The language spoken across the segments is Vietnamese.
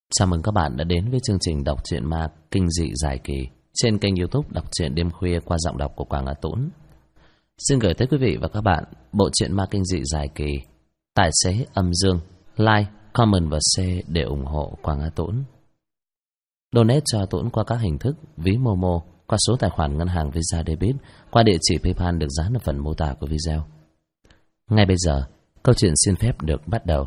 Chào mừng các bạn đã đến với chương trình đọc truyện ma kinh dị dài kỳ trên kênh YouTube Đọc truyện đêm khuya qua giọng đọc của Quảng Á Tũng. Xin gửi tới quý vị và các bạn bộ truyện ma kinh dị dài kỳ Tài xế âm dương. Like, comment và share để ủng hộ Quảng Á Tũng. Donate cho Tũng qua các hình thức ví Momo, qua số tài khoản ngân hàng Visa Debit, qua địa chỉ PayPal được dán ở phần mô tả của video. Ngay bây giờ, câu chuyện xin phép được bắt đầu.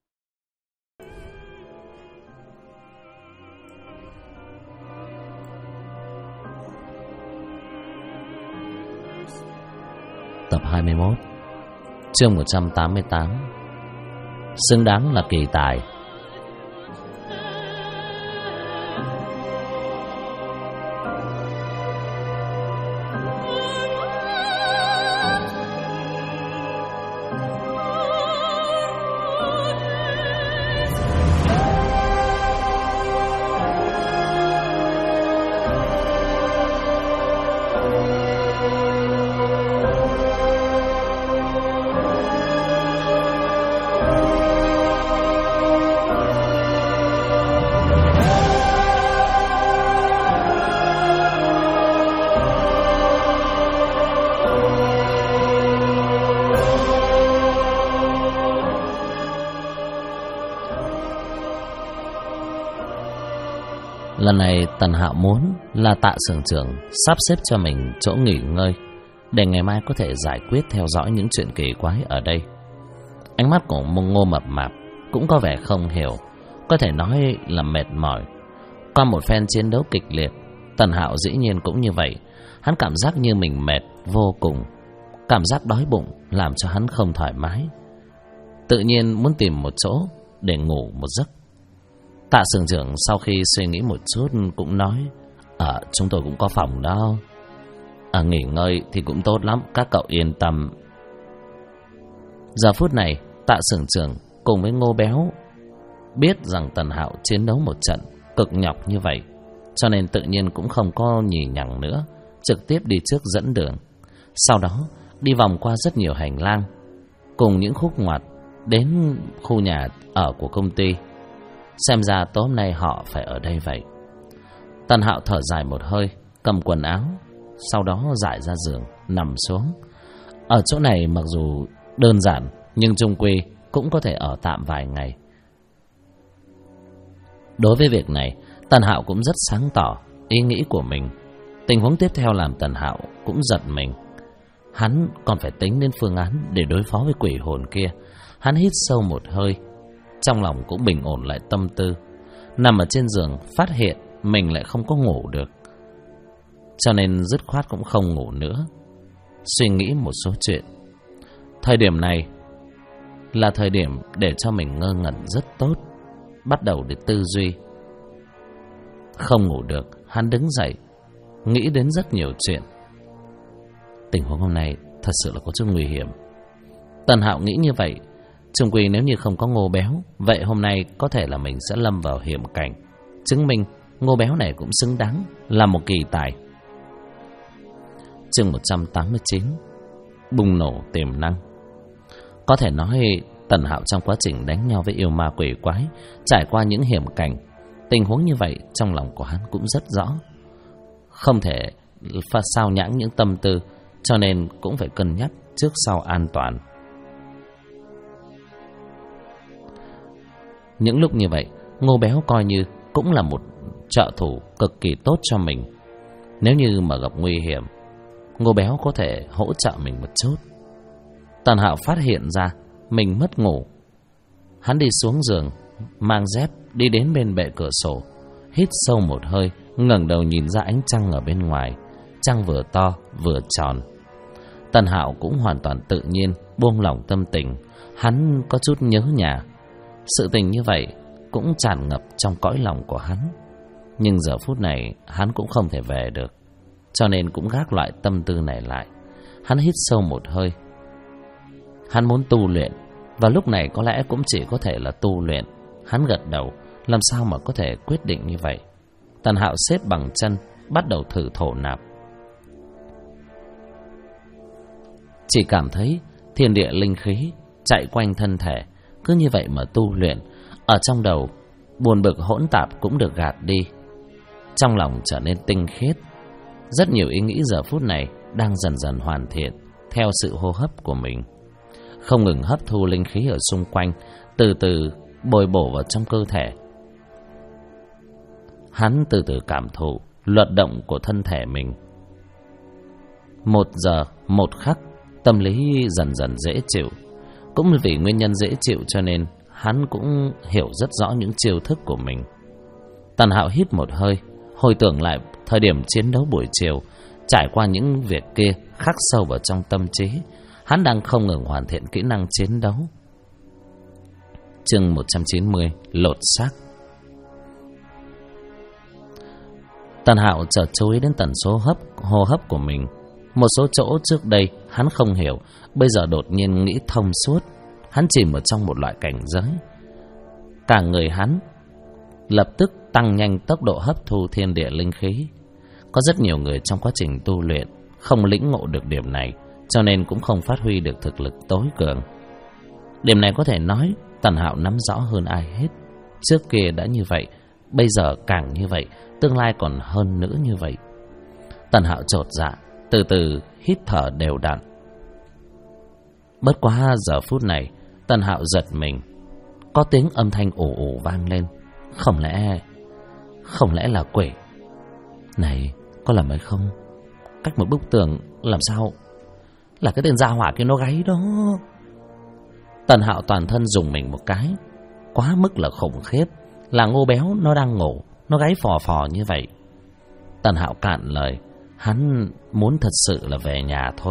Tập 21, chương 188. Xứng đáng là kỳ tài. Lần này Tần Hạo muốn là Tạ xưởng trưởng sắp xếp cho mình chỗ nghỉ ngơi để ngày mai có thể giải quyết theo dõi những chuyện kỳ quái ở đây. Ánh mắt của Ngô Mập Mạp cũng có vẻ không hiểu, có thể nói là mệt mỏi. Qua một phen chiến đấu kịch liệt, Tần Hạo dĩ nhiên cũng như vậy. Hắn cảm giác như mình mệt vô cùng. Cảm giác đói bụng làm cho hắn không thoải mái. Tự nhiên muốn tìm một chỗ để ngủ một giấc. Tạ xưởng trưởng sau khi suy nghĩ một chút cũng nói: chúng tôi cũng có phòng đó. Nghỉ ngơi thì cũng tốt lắm, các cậu yên tâm. Giờ phút này Tạ xưởng trưởng cùng với Ngô Béo biết rằng Tần Hạo chiến đấu một trận cực nhọc như vậy, cho nên tự nhiên cũng không có nhì nhằng nữa, trực tiếp đi trước dẫn đường. Sau đó đi vòng qua rất nhiều hành lang cùng những khúc ngoặt đến khu nhà ở của công ty. Xem ra tối hôm nay họ phải ở đây vậy. Tần Hạo thở dài một hơi, cầm quần áo, sau đó rải ra giường, nằm xuống. Ở chỗ này mặc dù đơn giản, nhưng chung quy cũng có thể ở tạm vài ngày. Đối với việc này, Tần Hạo cũng rất sáng tỏ ý nghĩ của mình. Tình huống tiếp theo làm Tần Hạo cũng giật mình. Hắn còn phải tính đến phương án để đối phó với quỷ hồn kia. Hắn hít sâu một hơi, trong lòng cũng bình ổn lại tâm tư. Nằm ở trên giường phát hiện mình lại không có ngủ được, cho nên dứt khoát cũng không ngủ nữa, suy nghĩ một số chuyện. Thời điểm này là thời điểm để cho mình ngơ ngẩn rất tốt, bắt đầu để tư duy. Không ngủ được, hắn đứng dậy, nghĩ đến rất nhiều chuyện. Tình huống hôm nay thật sự là có chút nguy hiểm. Tần Hạo nghĩ như vậy. Chung quy nếu như không có Ngô Béo, vậy hôm nay có thể là mình sẽ lâm vào hiểm cảnh, chứng minh Ngô Béo này cũng xứng đáng là một kỳ tài. Chương 189, bùng nổ tiềm năng. Có thể nói Tần Hạo trong quá trình đánh nhau với yêu ma quỷ quái, trải qua những hiểm cảnh, tình huống như vậy trong lòng của hắn cũng rất rõ. Không thể sao nhãng những tâm tư, cho nên cũng phải cân nhắc trước sau an toàn. Những lúc như vậy, Ngô Béo coi như cũng là một trợ thủ cực kỳ tốt cho mình. Nếu như mà gặp nguy hiểm, Ngô Béo có thể hỗ trợ mình một chút. Tần Hạo phát hiện ra mình mất ngủ. Hắn đi xuống giường, mang dép đi đến bên bệ cửa sổ, hít sâu một hơi, ngẩng đầu nhìn ra ánh trăng ở bên ngoài. Trăng vừa to vừa tròn. Tần Hạo cũng hoàn toàn tự nhiên buông lỏng tâm tình. Hắn có chút nhớ nhà. Sự tình như vậy cũng tràn ngập trong cõi lòng của hắn. Nhưng giờ phút này hắn cũng không thể về được, cho nên cũng gác loại tâm tư này lại. Hắn hít sâu một hơi. Hắn muốn tu luyện, và lúc này có lẽ cũng chỉ có thể là tu luyện. Hắn gật đầu, làm sao mà có thể quyết định như vậy. Tần Hạo xếp bằng chân, bắt đầu thử thổ nạp. Chỉ cảm thấy thiên địa linh khí chạy quanh thân thể, cứ như vậy mà tu luyện. Ở trong đầu buồn bực hỗn tạp cũng được gạt đi. Trong lòng trở nên tinh khiết. Rất nhiều ý nghĩ giờ phút này đang dần dần hoàn thiện theo sự hô hấp của mình, không ngừng hấp thu linh khí ở xung quanh, từ từ bồi bổ vào trong cơ thể. Hắn từ từ cảm thụ luật động của thân thể mình. 1 giờ 1 khắc, tâm lý dần dần dễ chịu. Cũng vì nguyên nhân dễ chịu cho nên hắn cũng hiểu rất rõ những chiêu thức của mình. Tần Hạo hít một hơi, hồi tưởng lại thời điểm chiến đấu buổi chiều, trải qua những việc kia khắc sâu vào trong tâm trí. Hắn đang không ngừng hoàn thiện kỹ năng chiến đấu. Chương 190, lột xác. Tần Hạo chợt chú ý đến tần số hô hấp của mình. Một số chỗ trước đây hắn không hiểu, bây giờ đột nhiên nghĩ thông suốt. Hắn chìm ở trong một loại cảnh giới. Cả người hắn lập tức tăng nhanh tốc độ hấp thu thiên địa linh khí. Có rất nhiều người trong quá trình tu luyện không lĩnh ngộ được điểm này, cho nên cũng không phát huy được thực lực tối cường. Điểm này có thể nói Tần Hạo nắm rõ hơn ai hết. Trước kia đã như vậy, bây giờ càng như vậy, tương lai còn hơn nữa như vậy. Tần Hạo chột dạ, từ từ hít thở đều đặn. Bất quá giờ phút này, Tần Hạo giật mình. Có tiếng âm thanh ồ ồ vang lên. Không lẽ là quỷ? Này, có lầm hay không? Cách một bức tường làm sao? Là cái tên gia hỏa kia nó gáy đó. Tần Hạo toàn thân dùng mình một cái. Quá mức là khủng khiếp. Là Ngô Béo nó đang ngủ, nó gáy phò phò như vậy. Tần Hạo cạn lời. Hắn muốn thật sự là về nhà thôi.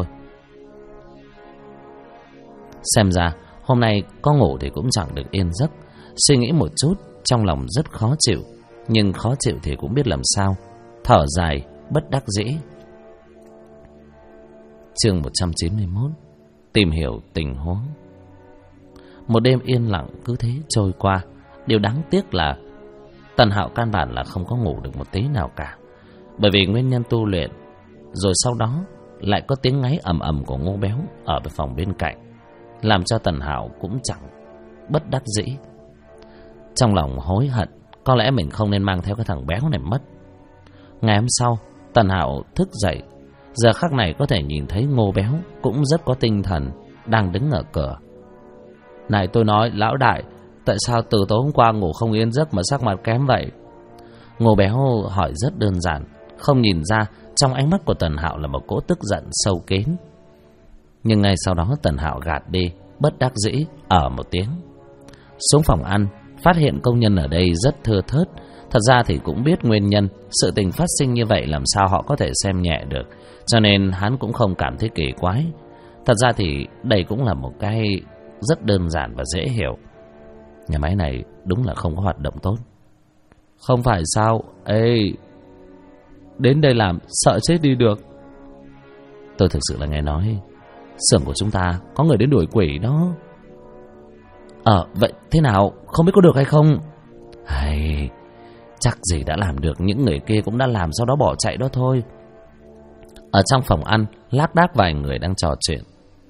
Xem ra hôm nay có ngủ thì cũng chẳng được yên giấc. Suy nghĩ một chút, trong lòng rất khó chịu. Nhưng khó chịu thì cũng biết làm sao. Thở dài, bất đắc dĩ. Chương 191, tìm hiểu tình huống. Một đêm yên lặng cứ thế trôi qua. Điều đáng tiếc là Tần Hạo căn bản là không có ngủ được một tí nào cả. Bởi vì nguyên nhân tu luyện. Rồi sau đó lại có tiếng ngáy ầm ầm của Ngô Béo ở phòng bên cạnh, làm cho Tần Hạo cũng chẳng bất đắc dĩ. Trong lòng hối hận, có lẽ mình không nên mang theo cái thằng béo này mất. Ngày hôm sau, Tần Hạo thức dậy. Giờ khắc này có thể nhìn thấy Ngô Béo cũng rất có tinh thần, đang đứng ở cửa. Này tôi nói, lão đại, tại sao từ tối hôm qua ngủ không yên giấc mà sắc mặt kém vậy? Ngô Béo hỏi rất đơn giản. Không nhìn ra trong ánh mắt của Tần Hạo là một cỗ tức giận sâu kín. Nhưng ngay sau đó Tần Hạo gạt đi, bất đắc dĩ ở một tiếng. Xuống phòng ăn, phát hiện công nhân ở đây rất thưa thớt. Thật ra thì cũng biết nguyên nhân. Sự tình phát sinh như vậy làm sao họ có thể xem nhẹ được. Cho nên hắn cũng không cảm thấy kỳ quái. Thật ra thì đây cũng là một cái rất đơn giản và dễ hiểu. Nhà máy này đúng là không có hoạt động tốt. Không phải sao? Ê, đến đây làm sợ chết đi được. Tôi thực sự là nghe nói xưởng của chúng ta có người đến đuổi quỷ đó. Vậy thế nào? Không biết có được hay không? Hay, chắc gì đã làm được. Những người kia cũng đã làm sau đó bỏ chạy đó thôi. Ở trong phòng ăn, lác đác vài người đang trò chuyện.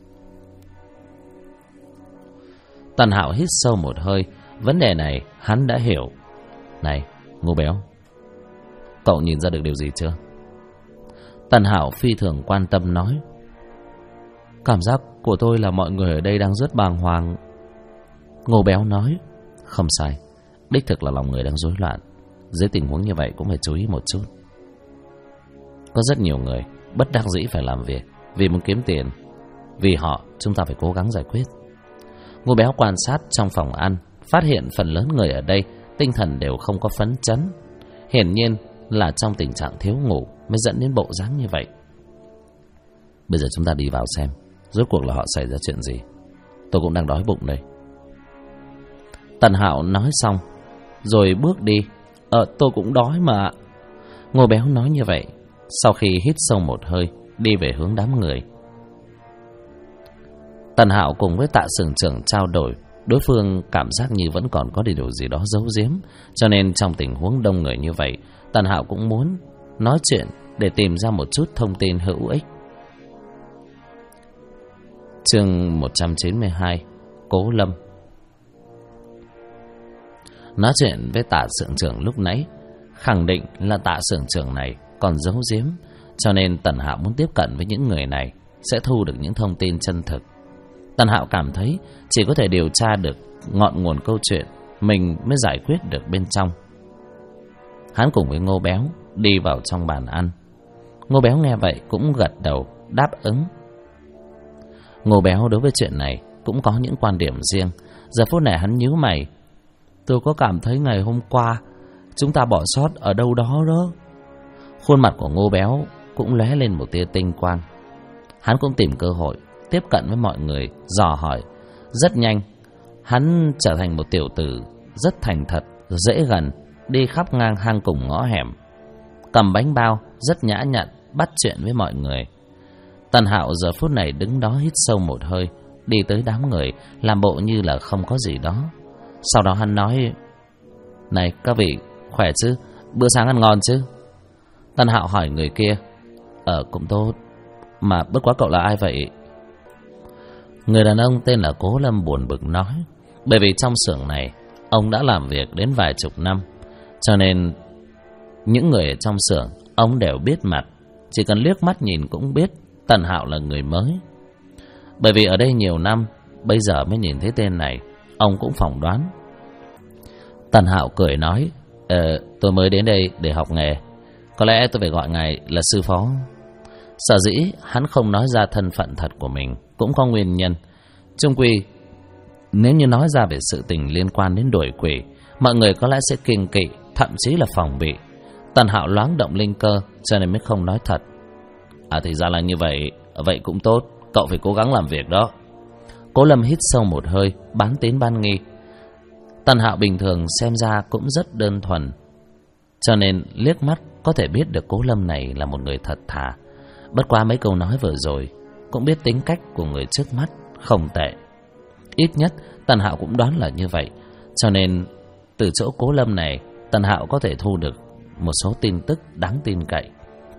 Tần Hạo hít sâu một hơi. Vấn đề này hắn đã hiểu. Này, Ngô Béo, cậu nhìn ra được điều gì chưa? Tần Hạo phi thường quan tâm nói. Cảm giác của tôi là mọi người ở đây đang rất bàng hoàng. Ngô Béo nói. Không sai, đích thực là lòng người đang rối loạn. Dưới tình huống như vậy cũng phải chú ý một chút. Có rất nhiều người bất đắc dĩ phải làm việc vì muốn kiếm tiền. Vì họ chúng ta phải cố gắng giải quyết. Ngô Béo quan sát trong phòng ăn, phát hiện phần lớn người ở đây tinh thần đều không có phấn chấn. Hiển nhiên là trong tình trạng thiếu ngủ mới dẫn đến bộ dáng như vậy. Bây giờ chúng ta đi vào xem rốt cuộc là họ xảy ra chuyện gì. Tôi cũng đang đói bụng đây. Tần Hạo nói xong rồi bước đi. Tôi cũng đói mà. Ngô Béo nói như vậy. Sau khi hít sâu một hơi, đi về hướng đám người. Tần Hạo cùng với Tạ Sưởng Trưởng trao đổi. Đối phương cảm giác như vẫn còn có điều gì đó giấu giếm. Cho nên trong tình huống đông người như vậy, Tần Hạo cũng muốn nói chuyện để tìm ra một chút thông tin hữu ích. Chương 192, Cố Lâm. Nói chuyện với Tạ xưởng trưởng lúc nãy, khẳng định là Tạ xưởng trưởng này còn giấu giếm, cho nên Tần Hạo muốn tiếp cận với những người này sẽ thu được những thông tin chân thực. Tần Hạo cảm thấy chỉ có thể điều tra được ngọn nguồn câu chuyện, mình mới giải quyết được bên trong. Hắn cùng với Ngô Béo đi vào trong bàn ăn. Ngô Béo nghe vậy cũng gật đầu đáp ứng. Ngô Béo đối với chuyện này cũng có những quan điểm riêng. Giờ phút này hắn nhíu mày. Tôi có cảm thấy ngày hôm qua chúng ta bỏ sót ở đâu đó đó. Khuôn mặt của Ngô Béo cũng lóe lên một tia tinh quang. Hắn cũng tìm cơ hội tiếp cận với mọi người, dò hỏi. Rất nhanh, hắn trở thành một tiểu tử rất thành thật, dễ gần, đi khắp ngang hang cùng ngõ hẻm, cầm bánh bao, rất nhã nhặn, bắt chuyện với mọi người. Tần Hạo giờ phút này đứng đó hít sâu một hơi, đi tới đám người, làm bộ như là không có gì đó. Sau đó hắn nói: Này các vị, khỏe chứ? Bữa sáng ăn ngon chứ? Tần Hạo hỏi người kia: Cũng tốt. Mà bất quá cậu là ai vậy? Người đàn ông tên là Cố Lâm buồn bực nói: Bởi vì trong xưởng này ông đã làm việc đến vài chục năm, cho nên những người ở trong xưởng ông đều biết mặt, chỉ cần liếc mắt nhìn cũng biết Tần Hạo là người mới. Bởi vì ở đây nhiều năm, bây giờ mới nhìn thấy tên này, ông cũng phỏng đoán. Tần Hạo cười nói: Tôi mới đến đây để học nghề, có lẽ tôi phải gọi ngài là sư phó. Sở dĩ hắn không nói ra thân phận thật của mình cũng có nguyên nhân. Chung quy, nếu như nói ra về sự tình liên quan đến đuổi quỷ, mọi người có lẽ sẽ kiêng kỵ, thậm chí là phòng bị. Tần Hạo loáng động linh cơ, cho nên mới không nói thật. Thì ra là như vậy. Vậy cũng tốt, cậu phải cố gắng làm việc đó. Cố Lâm hít sâu một hơi, bán tín bán nghi. Tần Hạo bình thường xem ra cũng rất đơn thuần, cho nên liếc mắt có thể biết được Cố Lâm này là một người thật thà. Bất quá mấy câu nói vừa rồi cũng biết tính cách của người trước mắt không tệ. Ít nhất Tần Hạo cũng đoán là như vậy, cho nên từ chỗ Cố Lâm này Tần Hạo có thể thu được một số tin tức đáng tin cậy.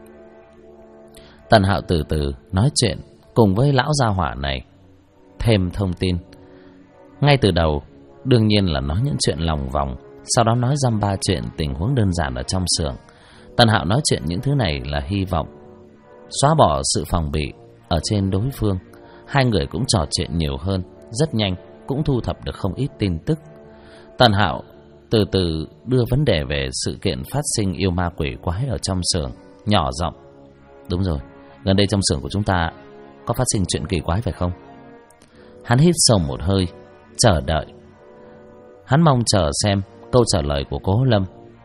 Tần Hạo từ từ nói chuyện cùng với lão gia hỏa này, thêm thông tin. Ngay từ đầu đương nhiên là nói những chuyện lòng vòng, sau đó nói dăm ba chuyện tình huống đơn giản ở trong xưởng. Tần Hạo nói chuyện những thứ này là hy vọng xóa bỏ sự phòng bị ở trên đối phương. Hai người cũng trò chuyện nhiều hơn, rất nhanh cũng thu thập được không ít tin tức. Tần Hạo từ từ đưa vấn đề về sự kiện phát sinh yêu ma quỷ quái ở trong xưởng, nhỏ giọng: Đúng rồi, gần đây trong xưởng của chúng ta có phát sinh chuyện kỳ quái phải không? Hắn hít sâu một hơi, chờ đợi. Hắn mong chờ xem câu trả lời của Cố Lâm.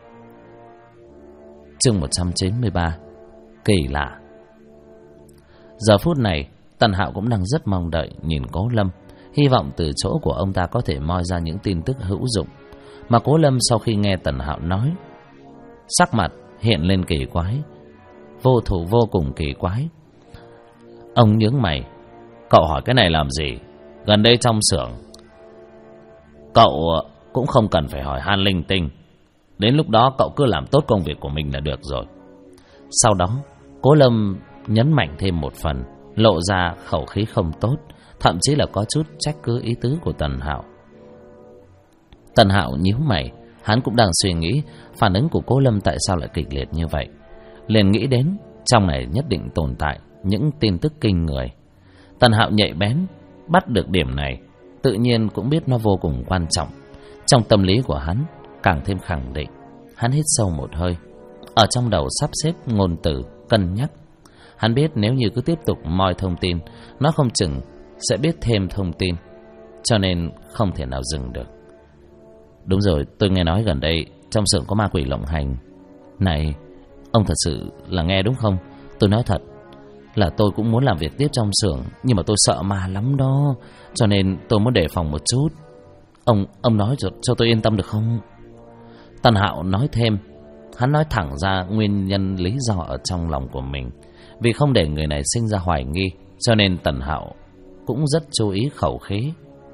Chương 193: Kỳ lạ. Giờ phút này Tần Hạo cũng đang rất mong đợi nhìn Cố Lâm, hy vọng từ chỗ của ông ta có thể moi ra những tin tức hữu dụng. Mà Cố Lâm sau khi nghe Tần Hạo nói, sắc mặt hiện lên kỳ quái, vô cùng kỳ quái. Ông nhướng mày: Cậu hỏi cái này làm gì? Gần đây trong xưởng cậu cũng không cần phải hỏi han linh tinh, đến lúc đó cậu cứ làm tốt công việc của mình là được rồi. Sau đó Cố Lâm nhấn mạnh thêm một phần, lộ ra khẩu khí không tốt, thậm chí là có chút trách cứ ý tứ của Tần Hạo. Tần Hạo nhíu mày, hắn cũng đang suy nghĩ phản ứng của Cố Lâm tại sao lại kịch liệt như vậy, liền nghĩ đến trong này nhất định tồn tại những tin tức kinh người. Tần Hạo nhạy bén bắt được điểm này, tự nhiên cũng biết nó vô cùng quan trọng. Trong tâm lý của hắn càng thêm khẳng định. Hắn hít sâu một hơi, ở trong đầu sắp xếp ngôn từ, cân nhắc. Hắn biết nếu như cứ tiếp tục moi thông tin, nó không chừng sẽ biết thêm thông tin, cho nên không thể nào dừng được. Đúng rồi, tôi nghe nói gần đây trong xưởng có ma quỷ lộng hành. Này, ông thật sự là nghe đúng không? Tôi nói thật là tôi cũng muốn làm việc tiếp trong xưởng, nhưng mà tôi sợ ma lắm đó, cho nên tôi muốn đề phòng một chút. Ông nói cho tôi yên tâm được không? Tần Hạo nói thêm. Hắn nói thẳng ra nguyên nhân lý do ở trong lòng của mình. Vì không để người này sinh ra hoài nghi, cho nên Tần Hạo cũng rất chú ý khẩu khí.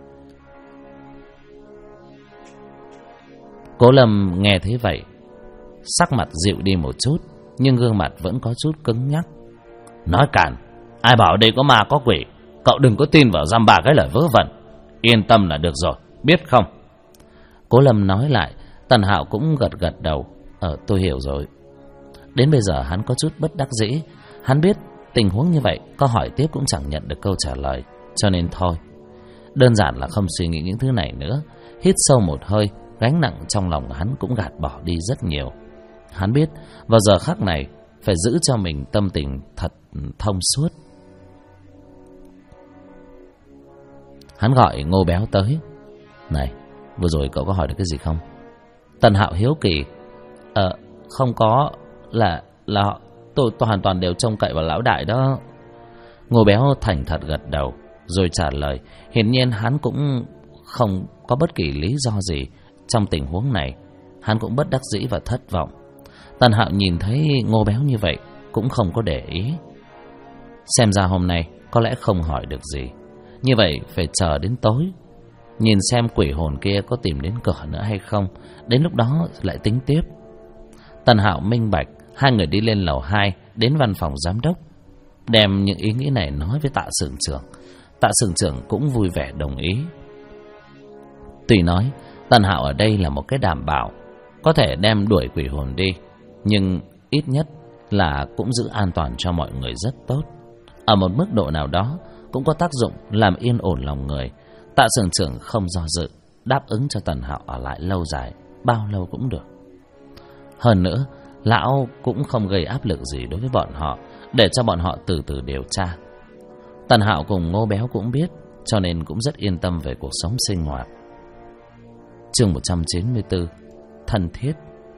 Cố Lâm nghe thấy vậy, sắc mặt dịu đi một chút, nhưng gương mặt vẫn có chút cứng nhắc. Nói càn, ai bảo ở đây có ma có quỷ? Cậu đừng có tin vào dăm ba cái lời vớ vẩn. Yên tâm là được rồi, biết không? Cố Lâm nói lại, Tần Hạo cũng gật đầu. Tôi hiểu rồi. Đến bây giờ hắn có chút bất đắc dĩ. Hắn biết tình huống như vậy có hỏi tiếp cũng chẳng nhận được câu trả lời, cho nên thôi, đơn giản là không suy nghĩ những thứ này nữa. Hít sâu một hơi, gánh nặng trong lòng hắn cũng gạt bỏ đi rất nhiều. Hắn biết vào giờ khắc này phải giữ cho mình tâm tình thật thông suốt. Hắn gọi Ngô Béo tới. Này, vừa rồi cậu có hỏi được cái gì không? Tần Hạo hiếu kỳ. Không có, là tôi hoàn toàn đều trông cậy vào lão đại đó. Ngô Béo thành thật gật đầu rồi trả lời. Hiển nhiên hắn cũng không có bất kỳ lý do gì trong tình huống này. Hắn cũng bất đắc dĩ và thất vọng. Tần Hạo nhìn thấy Ngô Béo như vậy cũng không có để ý. Xem ra hôm nay có lẽ không hỏi được gì. Như vậy phải chờ đến tối, nhìn xem quỷ hồn kia có tìm đến cửa nữa hay không. Đến lúc đó lại tính tiếp. Tần Hạo minh bạch. Hai người đi lên lầu 2, đến văn phòng giám đốc, đem những ý nghĩ này nói với Tạ xưởng trưởng. Tạ xưởng trưởng cũng vui vẻ đồng ý. Tuy nói Tần Hạo ở đây là một cái đảm bảo có thể đem đuổi quỷ hồn đi, nhưng ít nhất là cũng giữ an toàn cho mọi người rất tốt. Ở một mức độ nào đó cũng có tác dụng làm yên ổn lòng người. Tạ xưởng trưởng không do dự, đáp ứng cho Tần Hạo ở lại lâu dài, bao lâu cũng được. Hơn nữa, lão cũng không gây áp lực gì đối với bọn họ, để cho bọn họ từ từ điều tra. Tần Hạo cùng Ngô Béo cũng biết, cho nên cũng rất yên tâm về cuộc sống sinh hoạt. Chương 194: Thân thiết.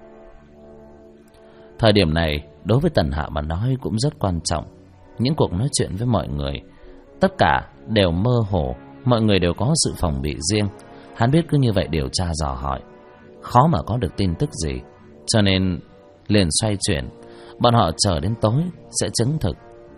Thời điểm này đối với Tần Hạo mà nói cũng rất quan trọng. Những cuộc nói chuyện với mọi người tất cả đều mơ hồ, mọi người đều có sự phòng bị riêng. Hắn biết cứ như vậy điều tra dò hỏi, khó mà có được tin tức gì, cho nên liền xoay chuyển. Bọn họ chờ đến tối sẽ chứng thực.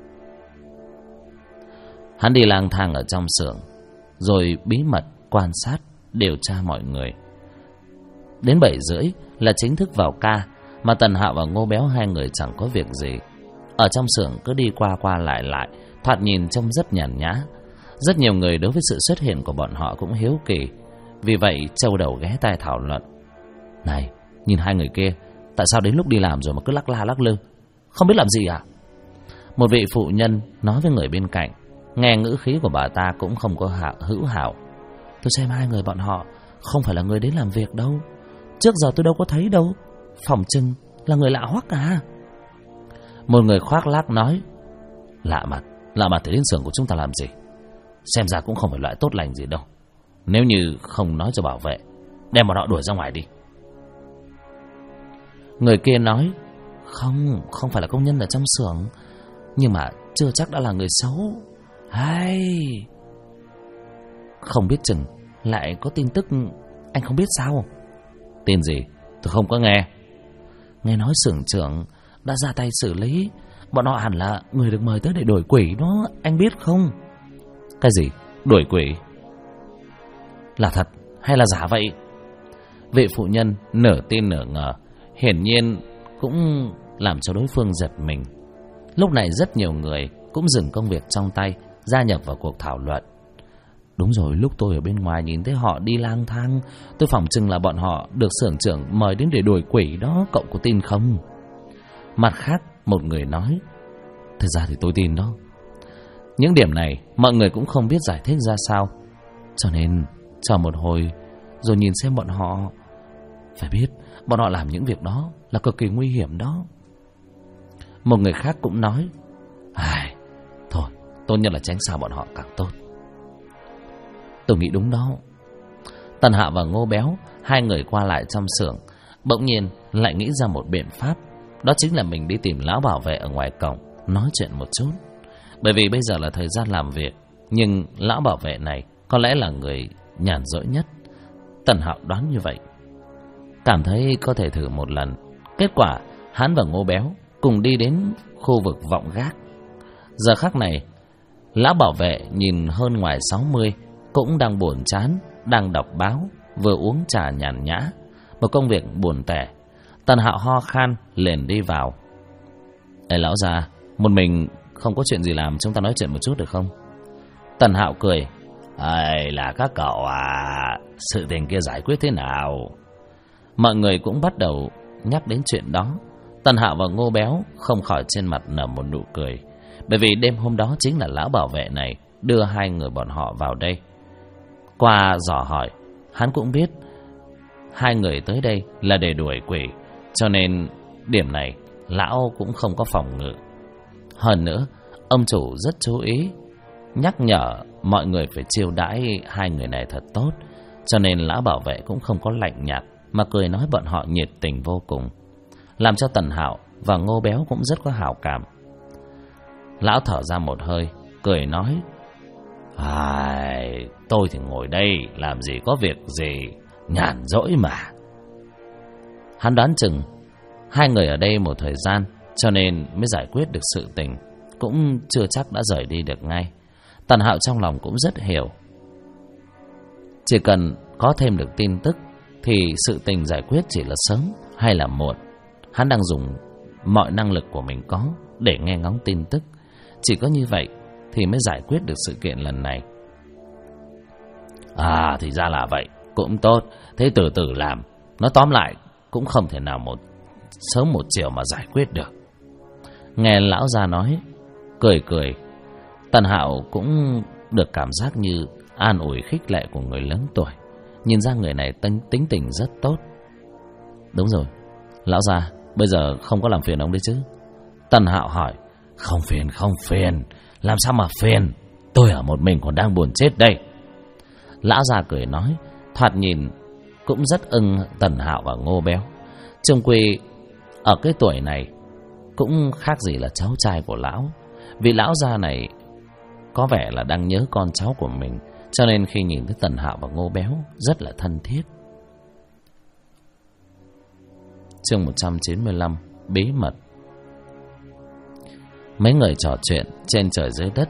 Hắn đi lang thang ở trong xưởng, rồi bí mật quan sát, điều tra mọi người. Đến 7:30 là chính thức vào ca, mà Tần Hạo và Ngô Béo hai người chẳng có việc gì. Ở trong xưởng cứ đi qua qua lại, thoạt nhìn trông rất nhàn nhã. Rất nhiều người đối với sự xuất hiện của bọn họ cũng hiếu kỳ, vì vậy châu đầu ghé tai thảo luận. Này, nhìn hai người kia, tại sao đến lúc đi làm rồi mà cứ lắc la lắc lư, không biết làm gì à? Một vị phụ nhân nói với người bên cạnh. Nghe ngữ khí của bà ta cũng không có hữu hảo. Tôi xem hai người bọn họ không phải là người đến làm việc đâu, trước giờ tôi đâu có thấy đâu, phỏng chừng là người lạ hoắc à. Một người khoác lác nói. Lạ mặt thì đến xưởng của chúng ta làm gì? Xem ra cũng không phải loại tốt lành gì đâu. Nếu như không nói cho bảo vệ, đem bọn họ đuổi ra ngoài đi. Người kia nói. Không phải là công nhân ở trong xưởng, nhưng mà chưa chắc đã là người xấu. Hay, không biết chừng lại có tin tức anh không biết sao? Tin gì? Tôi không có nghe. Nghe nói xưởng trưởng đã ra tay xử lý, bọn họ hẳn là người được mời tới để đuổi quỷ đó, anh biết không? Cái gì? Đuổi quỷ? Là thật hay là giả vậy? Vị phụ nhân nửa tin nửa ngờ, hiển nhiên cũng làm cho đối phương giật mình. Lúc này rất nhiều người cũng dừng công việc trong tay, gia nhập vào cuộc thảo luận. Đúng rồi, lúc tôi ở bên ngoài nhìn thấy họ đi lang thang, tôi phỏng chừng là bọn họ được xưởng trưởng mời đến để đuổi quỷ đó, cậu có tin không? Mặt khác, một người nói. Thật ra thì tôi tin đó. Những điểm này mọi người cũng không biết giải thích ra sao, cho nên chờ một hồi rồi nhìn xem bọn họ. Phải biết, bọn họ làm những việc đó là cực kỳ nguy hiểm đó. Một người khác cũng nói. Thôi, tốt nhất là tránh xa bọn họ càng tốt. Tôi nghĩ đúng đó. Tần Hạo và Ngô Béo, hai người qua lại trong xưởng, bỗng nhiên lại nghĩ ra một biện pháp. Đó chính là mình đi tìm lão bảo vệ ở ngoài cổng, nói chuyện một chút. Bởi vì bây giờ là thời gian làm việc, nhưng lão bảo vệ này có lẽ là người nhàn rỗi nhất. Tần Hạo đoán như vậy, cảm thấy có thể thử một lần. Kết quả hắn và Ngô Béo cùng đi đến khu vực vọng gác. Giờ khắc này, lão bảo vệ nhìn hơn ngoài 60, cũng đang buồn chán, đang đọc báo, vừa uống trà nhàn nhã. Một công việc buồn tẻ. Tần Hạo ho khan liền đi vào. Ê lão già, một mình không có chuyện gì làm, chúng ta nói chuyện một chút được không? Tần Hạo cười. Là các cậu à, sự tình kia giải quyết thế nào? Mọi người cũng bắt đầu nhắc đến chuyện đó. Tần Hạo và Ngô Béo không khỏi trên mặt nở một nụ cười, bởi vì đêm hôm đó chính là lão bảo vệ này đưa hai người bọn họ vào đây. Qua dò hỏi, hắn cũng biết hai người tới đây là để đuổi quỷ, cho nên điểm này lão cũng không có phòng ngự. Hơn nữa, ông chủ rất chú ý nhắc nhở mọi người phải chiêu đãi hai người này thật tốt, cho nên lão bảo vệ cũng không có lạnh nhạt, mà cười nói bọn họ nhiệt tình vô cùng, làm cho Tần Hạo và Ngô Béo cũng rất có hảo cảm. Lão thở ra một hơi, cười nói: tôi thì ngồi đây làm gì có việc gì, nhàn rỗi mà. Hắn đoán chừng hai người ở đây một thời gian, cho nên mới giải quyết được sự tình, cũng chưa chắc đã rời đi được ngay. Tần Hạo trong lòng cũng rất hiểu, chỉ cần có thêm được tin tức thì sự tình giải quyết chỉ là sớm hay là muộn. Hắn đang dùng mọi năng lực của mình có để nghe ngóng tin tức, chỉ có như vậy thì mới giải quyết được sự kiện lần này. Thì ra là vậy, cũng tốt, thế từ từ làm. Nói tóm lại cũng không thể nào sớm một chiều mà giải quyết được. Nghe lão già nói, cười cười, Tần Hạo cũng được cảm giác như an ủi khích lệ của người lớn tuổi. Nhìn ra người này tính tình rất tốt. Đúng rồi, lão già, bây giờ không có làm phiền ông đấy chứ? Tần Hạo hỏi. Không phiền, làm sao mà phiền, tôi ở một mình còn đang buồn chết đây. Lão già cười nói, thoạt nhìn cũng rất ưng Tần Hạo và Ngô Béo. Chung quy ở cái tuổi này cũng khác gì là cháu trai của lão. Vì lão già này có vẻ là đang nhớ con cháu của mình, cho nên khi nhìn thấy Tần Hạo và Ngô Béo rất là thân thiết. Chương 195: Bí mật. Mấy người trò chuyện trên trời dưới đất.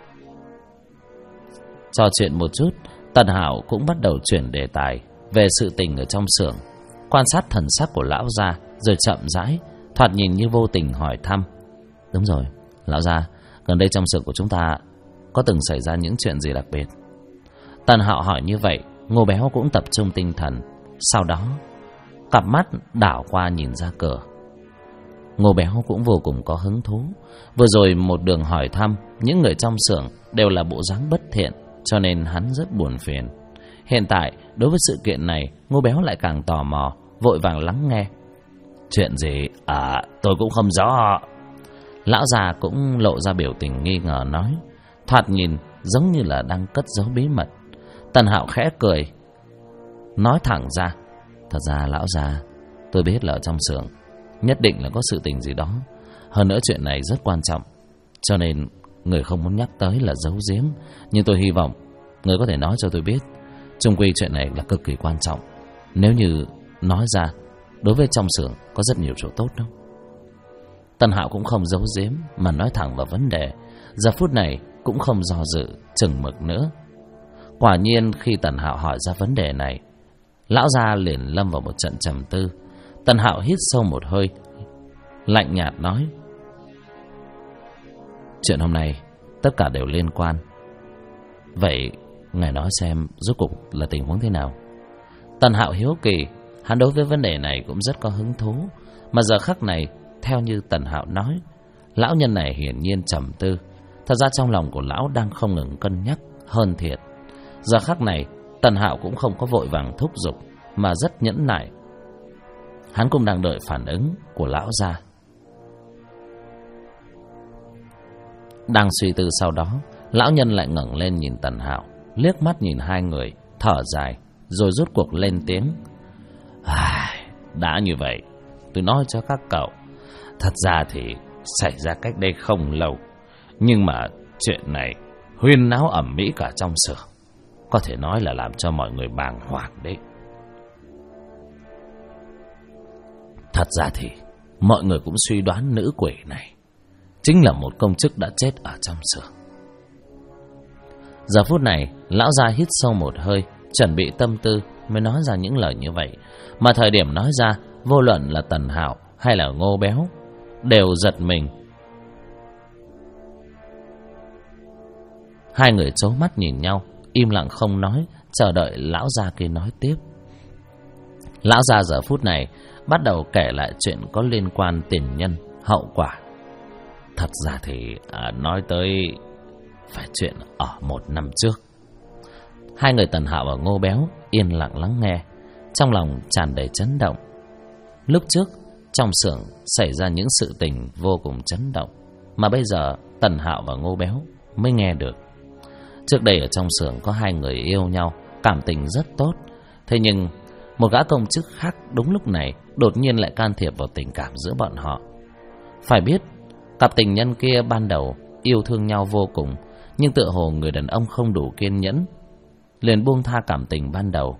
Trò chuyện một chút, Tần Hạo cũng bắt đầu chuyển đề tài về sự tình ở trong xưởng, quan sát thần sắc của lão gia, rồi chậm rãi, thoạt nhìn như vô tình hỏi thăm. Đúng rồi, lão gia, gần đây trong xưởng của chúng ta có từng xảy ra những chuyện gì đặc biệt? Tần Hạo hỏi như vậy, Ngô Béo cũng tập trung tinh thần, sau đó cặp mắt đảo qua nhìn ra cửa. Ngô Béo cũng vô cùng có hứng thú. Vừa rồi một đường hỏi thăm, những người trong xưởng đều là bộ dáng bất thiện, cho nên hắn rất buồn phiền. Hiện tại đối với sự kiện này, Ngô Béo lại càng tò mò, vội vàng lắng nghe. Chuyện gì? Tôi cũng không rõ. Lão già cũng lộ ra biểu tình nghi ngờ nói, thoạt nhìn giống như là đang cất giấu bí mật. Tần Hạo khẽ cười, nói thẳng ra, thật ra lão già, tôi biết là ở trong xưởng nhất định là có sự tình gì đó. Hơn nữa chuyện này rất quan trọng, cho nên người không muốn nhắc tới là giấu giếm. Nhưng tôi hy vọng người có thể nói cho tôi biết. Chung quy chuyện này là cực kỳ quan trọng. Nếu như nói ra, đối với trong xưởng có rất nhiều chỗ tốt đâu. Tần Hạo cũng không giấu giếm mà nói thẳng vào vấn đề. Giờ phút này cũng không do dự chừng mực nữa. Quả nhiên khi Tần Hạo hỏi ra vấn đề này, lão gia liền lâm vào một trận trầm tư. Tần Hạo hít sâu một hơi, lạnh nhạt nói, chuyện hôm nay tất cả đều liên quan. Vậy ngài nói xem rốt cuộc là tình huống thế nào? Tần Hạo hiếu kỳ, hắn đối với vấn đề này cũng rất có hứng thú. Mà giờ khắc này, theo như Tần Hạo nói, lão nhân này hiển nhiên trầm tư. Thật ra trong lòng của lão đang không ngừng cân nhắc hơn thiệt. Giờ khắc này, Tần Hạo cũng không có vội vàng thúc giục, mà rất nhẫn nại. Hắn cũng đang đợi phản ứng của lão gia. Đang suy tư, sau đó lão nhân lại ngẩng lên nhìn Tần Hạo, liếc mắt nhìn hai người, thở dài, rồi rút cuộc lên tiếng. Đã như vậy, tôi nói cho các cậu, thật ra thì xảy ra cách đây không lâu, nhưng mà chuyện này huyên náo ầm ĩ cả trong xưởng, có thể nói là làm cho mọi người bàng hoàng đấy. Thật ra thì mọi người cũng suy đoán nữ quỷ này chính là một công chức đã chết ở trong xưởng. Giờ phút này, lão gia hít sâu một hơi, chuẩn bị tâm tư mới nói ra những lời như vậy. Mà thời điểm nói ra, vô luận là Tần Hạo hay là Ngô Béo đều giật mình. Hai người trố mắt nhìn nhau, im lặng không nói, chờ đợi lão gia kia nói tiếp. Lão già giờ phút này bắt đầu kể lại chuyện có liên quan tiền nhân hậu quả. Thật ra thì nói tới phải chuyện ở 1 năm trước. Hai người Tần Hạo và Ngô Béo yên lặng lắng nghe, trong lòng tràn đầy chấn động. Lúc trước trong xưởng xảy ra những sự tình vô cùng chấn động, mà bây giờ Tần Hạo và Ngô Béo mới nghe được. Trước đây ở trong xưởng có hai người yêu nhau, cảm tình rất tốt. Thế nhưng một gã công chức khác đúng lúc này đột nhiên lại can thiệp vào tình cảm giữa bọn họ. Phải biết cặp tình nhân kia ban đầu yêu thương nhau vô cùng, nhưng tựa hồ người đàn ông không đủ kiên nhẫn, liền buông tha cảm tình ban đầu.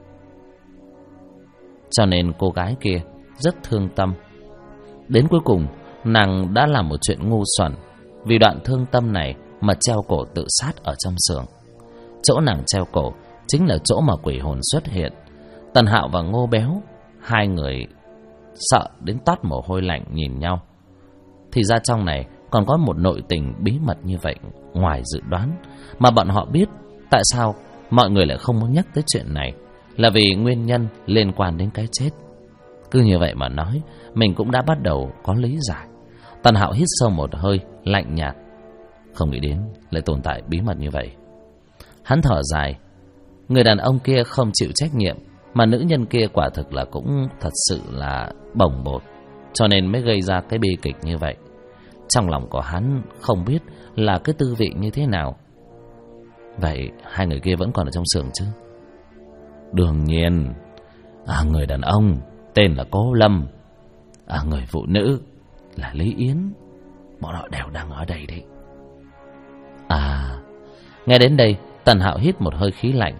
Cho nên cô gái kia rất thương tâm. Đến cuối cùng nàng đã làm một chuyện ngu xuẩn, vì đoạn thương tâm này mà treo cổ tự sát ở trong xưởng. Chỗ nàng treo cổ chính là chỗ mà quỷ hồn xuất hiện. Tần Hạo và Ngô Béo, hai người sợ đến toát mồ hôi lạnh nhìn nhau. Thì ra trong này còn có một nội tình bí mật như vậy ngoài dự đoán, mà bọn họ biết. Tại sao mọi người lại không muốn nhắc tới chuyện này, là vì nguyên nhân liên quan đến cái chết. Cứ như vậy mà nói, mình cũng đã bắt đầu có lý giải. Tần Hạo hít sâu một hơi, lạnh nhạt. Không nghĩ đến lại tồn tại bí mật như vậy. Hắn thở dài. Người đàn ông kia không chịu trách nhiệm, mà nữ nhân kia quả thực là cũng thật sự là bồng bột, cho nên mới gây ra cái bi kịch như vậy. Trong lòng của hắn không biết là cái tư vị như thế nào. Vậy hai người kia vẫn còn ở trong xưởng chứ? Đương nhiên. Người đàn ông tên là Cố Lâm, người phụ nữ là Lý Yến. Bọn họ đều đang ở đây đấy. Nghe đến đây, Tần Hạo hít một hơi khí lạnh.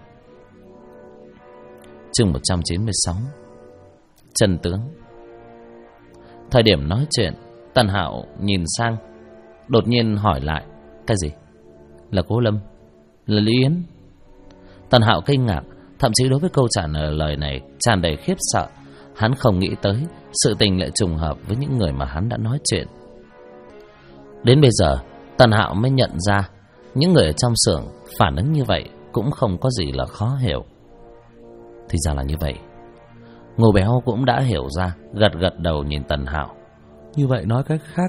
Chương 196. Chân tướng. Thời điểm nói chuyện, Tần Hạo nhìn sang, đột nhiên hỏi lại. Cái gì? Là Cố Lâm? Là Lý Yến? Tần Hạo kinh ngạc, thậm chí đối với câu trả lời này tràn đầy khiếp sợ. Hắn không nghĩ tới sự tình lại trùng hợp với những người mà hắn đã nói chuyện. Đến bây giờ Tần Hạo mới nhận ra những người ở trong xưởng phản ứng như vậy cũng không có gì là khó hiểu. Thì ra là như vậy. Ngô Béo cũng đã hiểu ra, gật gật đầu nhìn Tần Hạo. Như vậy nói cách khác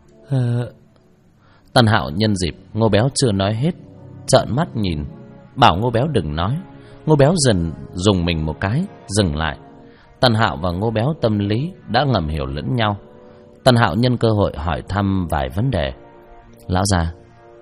Tần Hạo nhân dịp Ngô Béo chưa nói hết, trợn mắt nhìn, bảo Ngô Béo đừng nói. Ngô Béo dần dùng mình một cái, dừng lại. Tần Hạo và Ngô Béo tâm lý đã ngầm hiểu lẫn nhau. Tần Hạo nhân cơ hội hỏi thăm vài vấn đề. Lão già,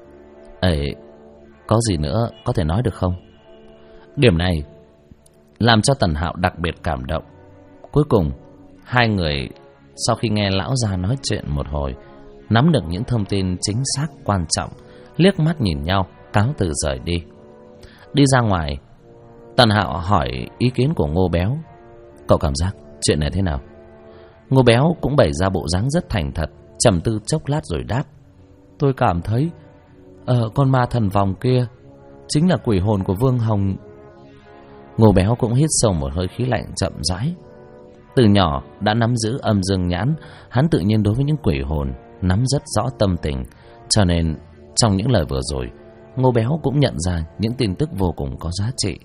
có gì nữa có thể nói được không? Điểm này làm cho Tần Hạo đặc biệt cảm động. Cuối cùng hai người sau khi nghe lão già nói chuyện một hồi, nắm được những thông tin chính xác quan trọng, liếc mắt nhìn nhau, cáo từ rời đi. Đi ra ngoài, Tần Hạo hỏi ý kiến của Ngô Béo. Cậu cảm giác chuyện này thế nào? Ngô Béo cũng bày ra bộ dáng rất thành thật, trầm tư chốc lát rồi đáp. Tôi cảm thấy con ma thần vòng kia chính là quỷ hồn của Vương Hồng. Ngô Béo cũng hít sâu một hơi khí lạnh, chậm rãi. Từ nhỏ đã nắm giữ âm dương nhãn, hắn tự nhiên đối với những quỷ hồn nắm rất rõ tâm tình, cho nên trong những lời vừa rồi, Ngô Béo cũng nhận ra những tin tức vô cùng có giá trị.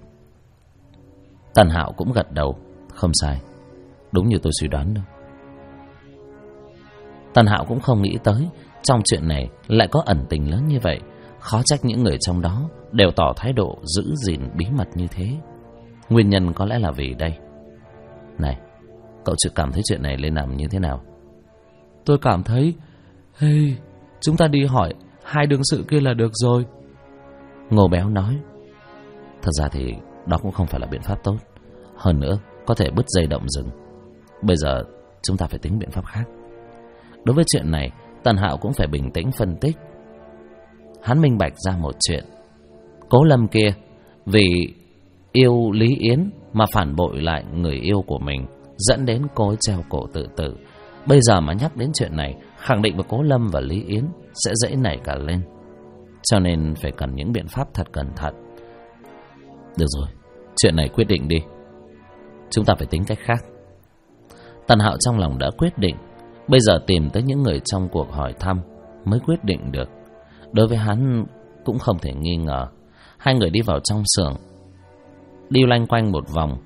Tần Hạo cũng gật đầu. Không sai, đúng như tôi suy đoán đâu. Tần Hạo cũng không nghĩ tới trong chuyện này lại có ẩn tình lớn như vậy. Khó trách những người trong đó đều tỏ thái độ giữ gìn bí mật như thế. Nguyên nhân có lẽ là vì đây. Này, cậu chưa cảm thấy chuyện này lên làm như thế nào? Tôi cảm thấy chúng ta đi hỏi hai đương sự kia là được rồi. Ngô Béo nói. Thật ra thì đó cũng không phải là biện pháp tốt. Hơn nữa có thể bứt dây động rừng. Bây giờ chúng ta phải tính biện pháp khác. Đối với chuyện này, Tần Hạo cũng phải bình tĩnh phân tích. Hắn minh bạch ra một chuyện. Cố Lâm kia vì yêu Lý Yến mà phản bội lại người yêu của mình, dẫn đến cô ấy treo cổ tự tử. Bây giờ mà nhắc đến chuyện này, khẳng định với Cố Lâm và Lý Yến sẽ dễ nảy cả lên. Cho nên phải cần những biện pháp thật cẩn thận. Được rồi, chuyện này quyết định đi. Chúng ta phải tính cách khác. Tần Hạo trong lòng đã quyết định. Bây giờ tìm tới những người trong cuộc hỏi thăm mới quyết định được. Đối với hắn cũng không thể nghi ngờ. Hai người đi vào trong xưởng, đi loanh quanh một vòng,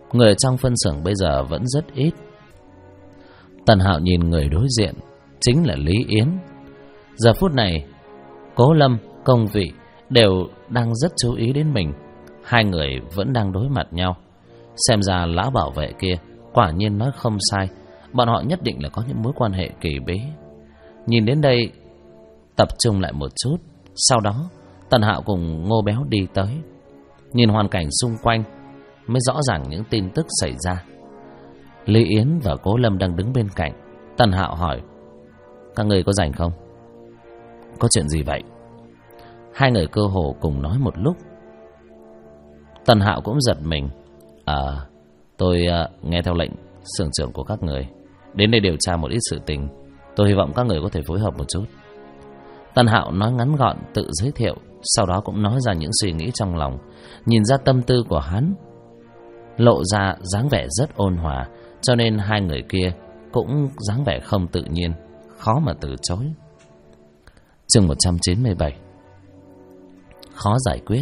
Người ở trong phân xưởng bây giờ vẫn rất ít. Tần Hạo nhìn người đối diện, chính là Lý Yến. Giờ phút này, Cố Lâm, Công Vị đều đang rất chú ý đến mình. Hai người vẫn đang đối mặt nhau. Xem ra lão bảo vệ kia quả nhiên nói không sai, bọn họ nhất định là có những mối quan hệ kỳ bí. Nhìn đến đây, tập trung lại một chút. Sau đó Tần Hạo cùng Ngô Béo đi tới. Nhìn hoàn cảnh xung quanh mới rõ ràng những tin tức xảy ra. Lý Yến và Cố Lâm đang đứng bên cạnh. Tần Hạo hỏi: các người có rảnh không? Có chuyện gì vậy? Hai người cơ hồ cùng nói một lúc. Tần Hạo cũng giật mình. Tôi nghe theo lệnh xưởng trưởng của các người đến đây điều tra một ít sự tình. Tôi hy vọng các người có thể phối hợp một chút. Tần Hạo nói ngắn gọn, tự giới thiệu, sau đó cũng nói ra những suy nghĩ trong lòng. Nhìn ra tâm tư của hắn, lộ ra dáng vẻ rất ôn hòa, cho nên hai người kia cũng dáng vẻ không tự nhiên, khó mà từ chối. Chương 197. Khó giải quyết.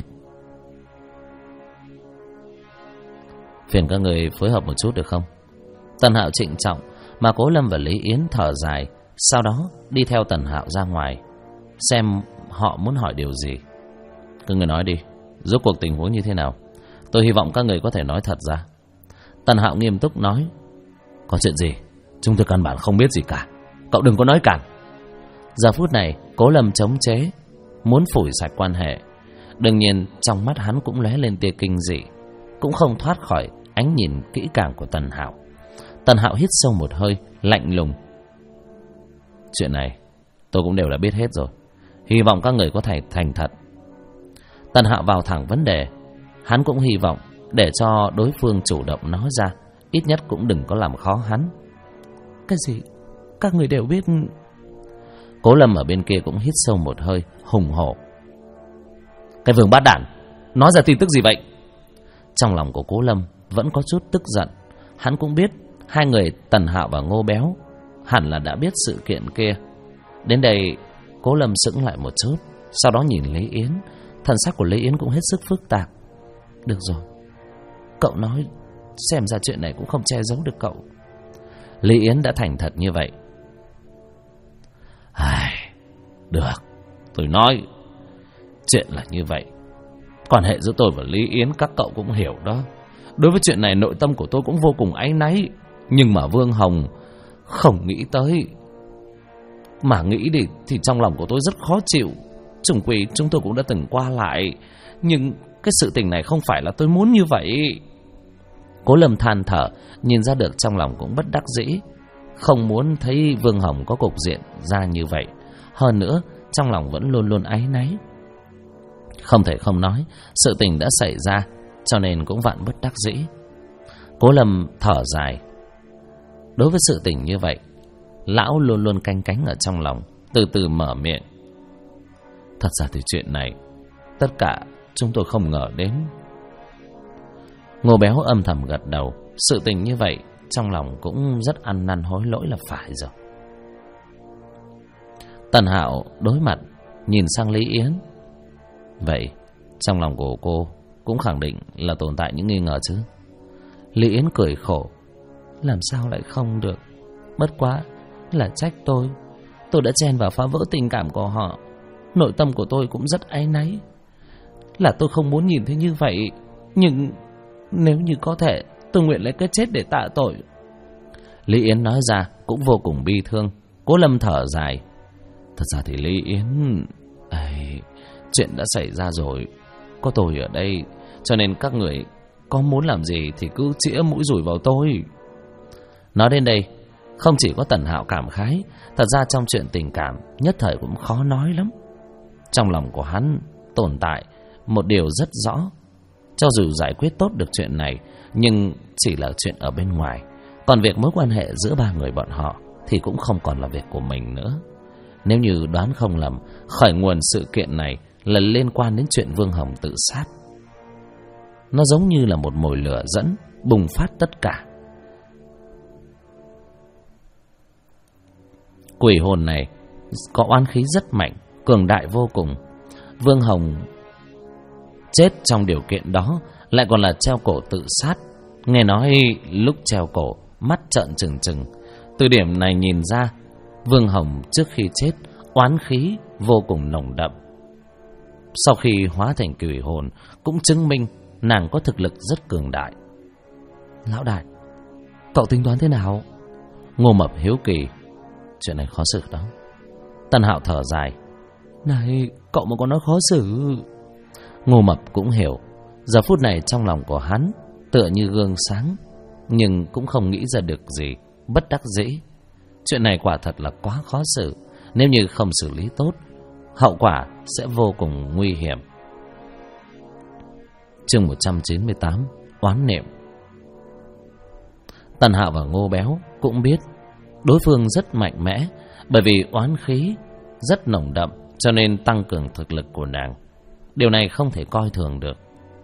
Phiền các người phối hợp một chút được không? Tần Hạo trịnh trọng, mà Cố Lâm và Lý Yến thở dài, sau đó đi theo Tần Hạo ra ngoài, xem họ muốn hỏi điều gì. Các người nói đi, rốt cuộc tình huống như thế nào? Tôi hy vọng các người có thể nói thật ra. Tần Hạo nghiêm túc nói: có chuyện gì? Chúng tôi căn bản không biết gì cả. Cậu đừng có nói cản. Giờ phút này Cố Lâm chống chế, muốn phủi sạch quan hệ. Đương nhiên trong mắt hắn cũng lóe lên tia kinh dị, cũng không thoát khỏi ánh nhìn kỹ càng của Tần Hạo. Tần Hạo hít sâu một hơi, lạnh lùng: chuyện này tôi cũng đều đã biết hết rồi, hy vọng các người có thể thành thật. Tần Hạo vào thẳng vấn đề. Hắn cũng hy vọng để cho đối phương chủ động nói ra, ít nhất cũng đừng có làm khó hắn. Cái gì? Các người đều biết? Cố Lâm ở bên kia cũng hít sâu một hơi, hùng hổ: cái vương bát đản, nói ra tin tức gì vậy? Trong lòng của Cố Lâm vẫn có chút tức giận. Hắn cũng biết hai người Tần Hạo và Ngô Béo hẳn là đã biết sự kiện kia. Đến đây Cố Lâm sững lại một chút, sau đó nhìn Lý Yến. Thần sắc của Lý Yến cũng hết sức phức tạp. Được rồi, cậu nói, xem ra chuyện này cũng không che giấu được cậu. Lý Yến đã thành thật như vậy. Được, tôi nói. Chuyện là như vậy. Quan hệ giữa tôi và Lý Yến các cậu cũng hiểu đó. Đối với chuyện này nội tâm của tôi cũng vô cùng áy náy. Nhưng mà Vương Hồng không nghĩ tới. Mà nghĩ đi thì trong lòng của tôi rất khó chịu. Chung quy chúng tôi cũng đã từng qua lại, nhưng cái sự tình này không phải là tôi muốn như vậy. Cố Lâm than thở, nhìn ra được trong lòng cũng bất đắc dĩ, không muốn thấy Vương Hồng có cục diện ra như vậy. Hơn nữa trong lòng vẫn luôn luôn áy náy. Không thể không nói, sự tình đã xảy ra, cho nên cũng vạn bất đắc dĩ. Cố Lâm thở dài. Đối với sự tình như vậy, lão luôn luôn canh cánh ở trong lòng, từ từ mở miệng: thật ra thì chuyện này tất cả chúng tôi không ngờ đến. Ngô Béo âm thầm gật đầu. Sự tình như vậy trong lòng cũng rất ăn năn hối lỗi là phải rồi. Tần Hạo đối mặt nhìn sang Lý Yến. Vậy trong lòng của cô cũng khẳng định là tồn tại những nghi ngờ chứ? Lý Yến cười khổ: làm sao lại không được. Bất quá là trách tôi. Tôi đã chen vào phá vỡ tình cảm của họ. Nội tâm của tôi cũng rất áy náy. Là tôi không muốn nhìn thấy như vậy, nhưng nếu như có thể, tôi nguyện lấy cái chết để tạ tội. Lý Yến nói ra cũng vô cùng bi thương. Cố Lâm thở dài. Thật ra thì Lý Yến, chuyện đã xảy ra rồi, có tôi ở đây, cho nên các người có muốn làm gì thì cứ chĩa mũi dùi vào tôi. Nói đến đây, không chỉ có Tần Hạo cảm khái, thật ra trong chuyện tình cảm nhất thời cũng khó nói lắm. Trong lòng của hắn tồn tại một điều rất rõ. Cho dù giải quyết tốt được chuyện này, nhưng chỉ là chuyện ở bên ngoài. Còn việc mối quan hệ giữa ba người bọn họ thì cũng không còn là việc của mình nữa. Nếu như đoán không lầm, khởi nguồn sự kiện này là liên quan đến chuyện Vương Hồng tự sát. Nó giống như là một mồi lửa dẫn, bùng phát tất cả. Quỷ hồn này có oán khí rất mạnh, cường đại vô cùng. Vương Hồng chết trong điều kiện đó, lại còn là treo cổ tự sát, Nghe nói lúc treo cổ, mắt trợn trừng trừng. Từ điểm này nhìn ra, Vương Hồng trước khi chết oán khí vô cùng nồng đậm. Sau khi hóa thành quỷ hồn cũng chứng minh nàng có thực lực rất cường đại. Lão đại, cậu tính toán thế nào? Ngô Mập hiếu kỳ. Chuyện này khó xử đó. Tân Hạo thở dài. Này, cậu mà còn nói khó xử. Ngô Mập cũng hiểu. Giờ phút này trong lòng của hắn tựa như gương sáng, nhưng cũng không nghĩ ra được gì, bất đắc dĩ. Chuyện này quả thật là quá khó xử. Nếu như không xử lý tốt, hậu quả sẽ vô cùng nguy hiểm. Chương 198: Oán niệm. Tân Hạo và Ngô Béo cũng biết đối phương rất mạnh mẽ, bởi vì oán khí rất nồng đậm, cho nên tăng cường thực lực của nàng. Điều này không thể coi thường được.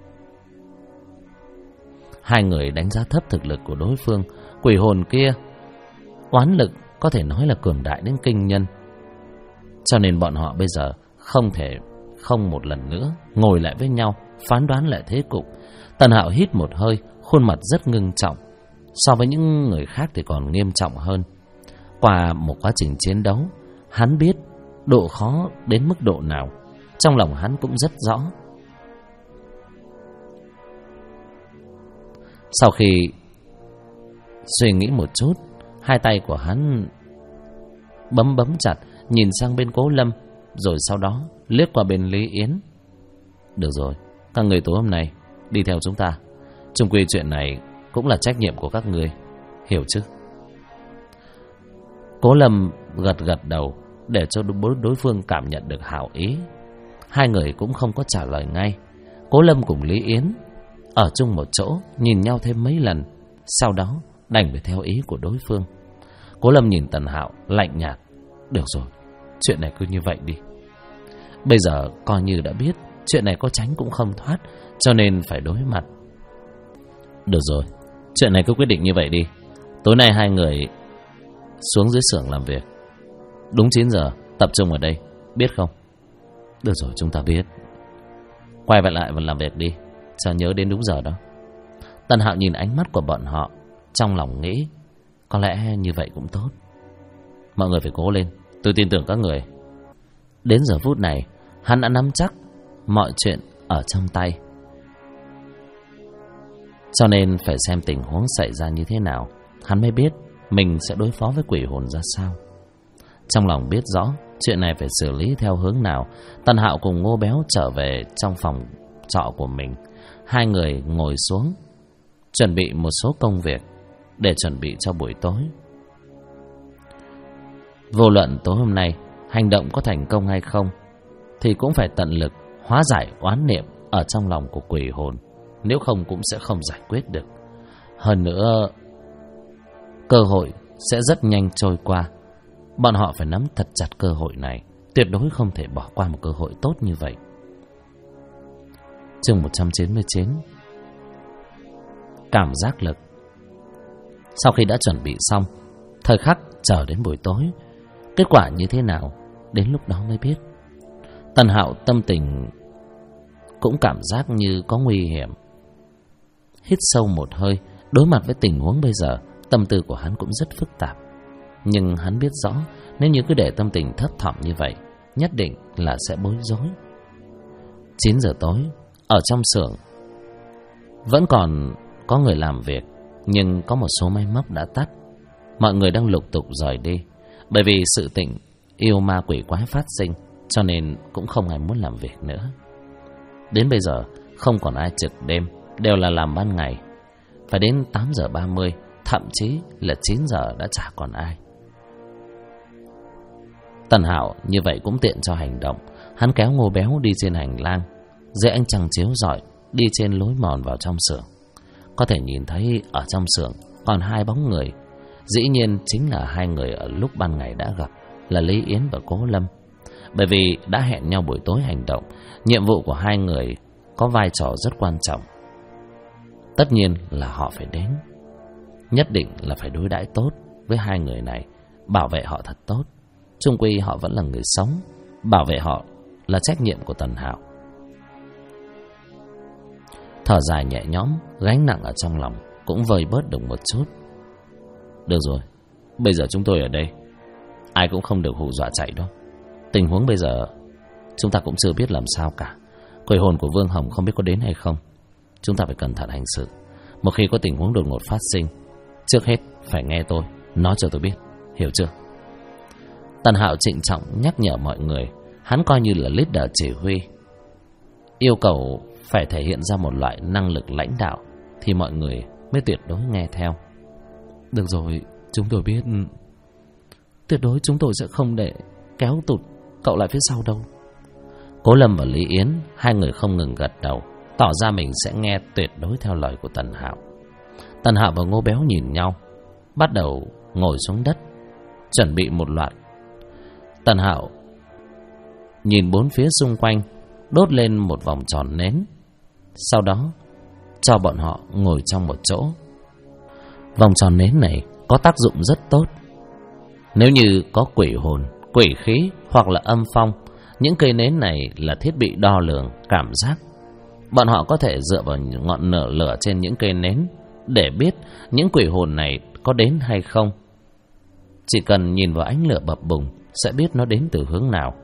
Hai người đánh giá thấp thực lực của đối phương. Quỷ hồn kia oán lực có thể nói là cường đại đến kinh nhân, cho nên bọn họ bây giờ không thể không một lần nữa ngồi lại với nhau phán đoán lại thế cục. Tần Hạo hít một hơi, khuôn mặt rất ngưng trọng. So với những người khác thì còn nghiêm trọng hơn. Qua một quá trình chiến đấu, hắn biết độ khó đến mức độ nào. Trong lòng hắn cũng rất rõ. Sau khi suy nghĩ một chút, hai tay của hắn bấm chặt, nhìn sang bên Cố Lâm, rồi sau đó liếc qua bên Lý Yến. Được rồi, các người tối hôm nay đi theo chúng ta. Chung quy chuyện này cũng là trách nhiệm của các người, hiểu chứ? Cố Lâm gật đầu để cho đối phương cảm nhận được hảo ý. Hai người cũng không có trả lời ngay. Cố Lâm cùng Lý Yến ở chung một chỗ, nhìn nhau thêm mấy lần, sau đó đành phải theo ý của đối phương. Cố Lâm nhìn Tần Hạo lạnh nhạt. Được rồi, chuyện này cứ như vậy đi. Bây giờ coi như đã biết chuyện này có tránh cũng không thoát, cho nên phải đối mặt. Được rồi, chuyện này cứ quyết định như vậy đi. Tối nay hai người xuống dưới xưởng làm việc. Đúng 9 giờ tập trung ở đây, biết không? Được rồi, chúng ta biết. Quay lại và làm việc đi, cho nhớ đến đúng giờ đó. Tần Hạo nhìn ánh mắt của bọn họ, trong lòng nghĩ có lẽ như vậy cũng tốt. Mọi người phải cố lên, tôi tin tưởng các người. Đến giờ phút này, hắn đã nắm chắc mọi chuyện ở trong tay, cho nên phải xem tình huống xảy ra như thế nào, hắn mới biết mình sẽ đối phó với quỷ hồn ra sao. Trong lòng biết rõ chuyện này phải xử lý theo hướng nào, Tần Hạo cùng Ngô Béo trở về trong phòng trọ của mình. Hai người ngồi xuống chuẩn bị một số công việc để chuẩn bị cho buổi tối. Vô luận tối hôm nay hành động có thành công hay không, thì cũng phải tận lực hóa giải oán niệm ở trong lòng của quỷ hồn, nếu không cũng sẽ không giải quyết được. Hơn nữa, cơ hội sẽ rất nhanh trôi qua. Bọn họ phải nắm thật chặt cơ hội này, tuyệt đối không thể bỏ qua một cơ hội tốt như vậy. Chương 199: Cảm giác lực. Sau khi đã chuẩn bị xong, thời khắc chờ đến buổi tối, kết quả như thế nào đến lúc đó mới biết. Tần Hạo tâm tình cũng cảm giác như có nguy hiểm. Hít sâu một hơi, đối mặt với tình huống bây giờ, tâm tư của hắn cũng rất phức tạp. Nhưng hắn biết rõ, nếu như cứ để tâm tình thấp thỏm như vậy, nhất định là sẽ bối rối. 9 giờ tối, ở trong xưởng vẫn còn có người làm việc, nhưng có một số máy móc đã tắt. Mọi người đang lục tục rời đi, bởi vì sự tình yêu ma quỷ quái phát sinh, cho nên cũng không ai muốn làm việc nữa. Đến bây giờ không còn ai trực đêm, đều là làm ban ngày. Phải đến 8 giờ 30, thậm chí là 9 giờ đã chả còn ai. Tần Hạo như vậy cũng tiện cho hành động. Hắn kéo Ngô Béo đi trên hành lang, dưới ánh trăng chiếu rọi, đi trên lối mòn vào trong xưởng. Có thể nhìn thấy ở trong xưởng còn hai bóng người. Dĩ nhiên chính là hai người ở lúc ban ngày đã gặp, là Lý Yến và Cố Lâm. Bởi vì đã hẹn nhau buổi tối hành động, nhiệm vụ của hai người có vai trò rất quan trọng. Tất nhiên là họ phải đến. Nhất định là phải đối đãi tốt với hai người này, bảo vệ họ thật tốt. Chung quy họ vẫn là người sống, bảo vệ họ là trách nhiệm của Tần Hạo. Thở dài nhẹ nhõm, gánh nặng ở trong lòng, cũng vơi bớt được một chút. Được rồi, bây giờ chúng tôi ở đây, ai cũng không được hù dọa chạy đâu. Tình huống bây giờ chúng ta cũng chưa biết làm sao cả. Quỷ hồn của Vương Hồng không biết có đến hay không. Chúng ta phải cẩn thận hành sự. Một khi có tình huống đột ngột phát sinh, trước hết phải nghe tôi, nói cho tôi biết, hiểu chưa? Tần Hạo trịnh trọng nhắc nhở mọi người. Hắn coi như là leader chỉ huy, yêu cầu phải thể hiện ra một loại năng lực lãnh đạo thì mọi người mới tuyệt đối nghe theo. Được rồi, chúng tôi biết. Tuyệt đối chúng tôi sẽ không để kéo tụt cậu lại phía sau đâu. Cố Lâm và Lý Yến, hai người không ngừng gật đầu, tỏ ra mình sẽ nghe tuyệt đối theo lời của Tần Hạo. Tần Hạo và Ngô Béo nhìn nhau, bắt đầu ngồi xuống đất, chuẩn bị một loạt. Tần Hạo nhìn bốn phía xung quanh, đốt lên một vòng tròn nến, sau đó cho bọn họ ngồi trong một chỗ. Vòng tròn nến này có tác dụng rất tốt. Nếu như có quỷ hồn, quỷ khí hoặc là âm phong, những cây nến này là thiết bị đo lường cảm giác. Bọn họ có thể dựa vào ngọn lửa trên những cây nến để biết những quỷ hồn này có đến hay không. Chỉ cần nhìn vào ánh lửa bập bùng sẽ biết nó đến từ hướng nào.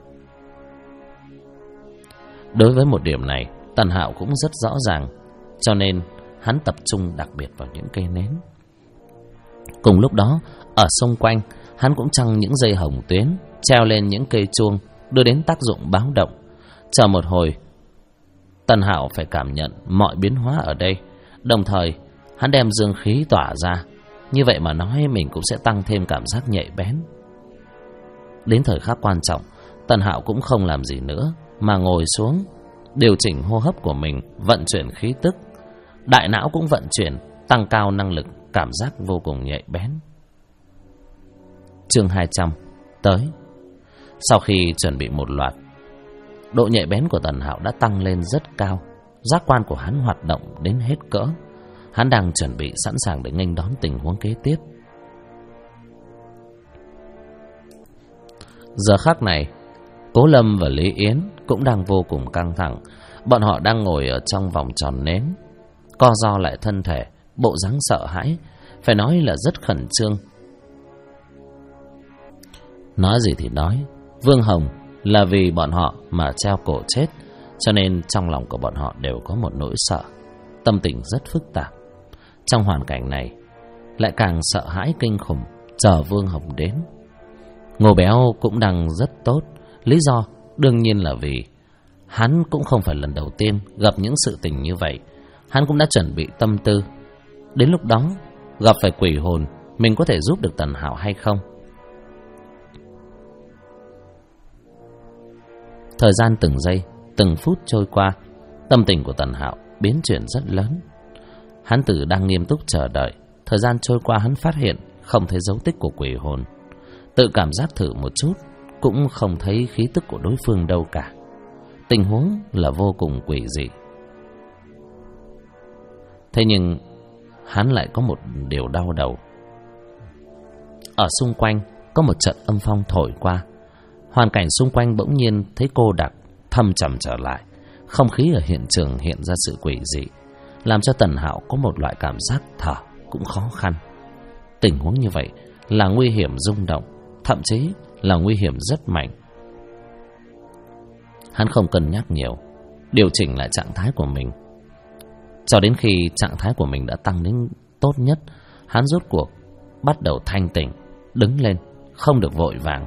Đối với một điểm này, Tần Hạo cũng rất rõ ràng, cho nên hắn tập trung đặc biệt vào những cây nến. Cùng lúc đó, ở xung quanh, hắn cũng trăng những dây hồng tuyến, treo lên những cây chuông, đưa đến tác dụng báo động. Chờ một hồi, Tần Hạo phải cảm nhận mọi biến hóa ở đây. Đồng thời, hắn đem dương khí tỏa ra. Như vậy mà nói, mình cũng sẽ tăng thêm cảm giác nhạy bén. Đến thời khắc quan trọng, Tần Hạo cũng không làm gì nữa, mà ngồi xuống, điều chỉnh hô hấp của mình, vận chuyển khí tức. Đại não cũng vận chuyển, tăng cao năng lực, cảm giác vô cùng nhạy bén. Chương 200 tới. Sau khi chuẩn bị một loạt, độ nhạy bén của Tần Hạo đã tăng lên rất cao. Giác quan của hắn hoạt động đến hết cỡ. Hắn đang chuẩn bị sẵn sàng để nghênh đón tình huống kế tiếp. Giờ khắc này, Cố Lâm và Lý Yến cũng đang vô cùng căng thẳng. Bọn họ đang ngồi ở trong vòng tròn nến, co ro lại thân thể, bộ dáng sợ hãi, phải nói là rất khẩn trương. Nói gì thì nói, Vương Hồng là vì bọn họ mà treo cổ chết, cho nên trong lòng của bọn họ đều có một nỗi sợ, tâm tình rất phức tạp. Trong hoàn cảnh này, lại càng sợ hãi kinh khủng, chờ Vương Hồng đến. Ngô Béo cũng đang rất tốt. Lý do đương nhiên là vì hắn cũng không phải lần đầu tiên gặp những sự tình như vậy. Hắn cũng đã chuẩn bị tâm tư, đến lúc đó gặp phải quỷ hồn, mình có thể giúp được Tần Hạo hay không. Thời gian từng giây, từng phút trôi qua, tâm tình của Tần Hạo biến chuyển rất lớn. Hắn từ đang nghiêm túc chờ đợi, thời gian trôi qua hắn phát hiện không thấy dấu tích của quỷ hồn. Tự cảm giác thử một chút, cũng không thấy khí tức của đối phương đâu cả. Tình huống là vô cùng quỷ dị. Thế nhưng hắn lại có một điều đau đầu. Ở xung quanh có một trận âm phong thổi qua. Hoàn cảnh xung quanh bỗng nhiên thấy cô đặc, thâm trầm trở lại. Không khí ở hiện trường hiện ra sự quỷ dị, làm cho Tần Hạo có một loại cảm giác thở cũng khó khăn. Tình huống như vậy là nguy hiểm rung động, thậm chí là nguy hiểm rất mạnh. Hắn không cân nhắc nhiều, điều chỉnh lại trạng thái của mình. Cho đến khi trạng thái của mình đã tăng đến tốt nhất, hắn rốt cuộc bắt đầu thanh tỉnh, đứng lên, không được vội vàng.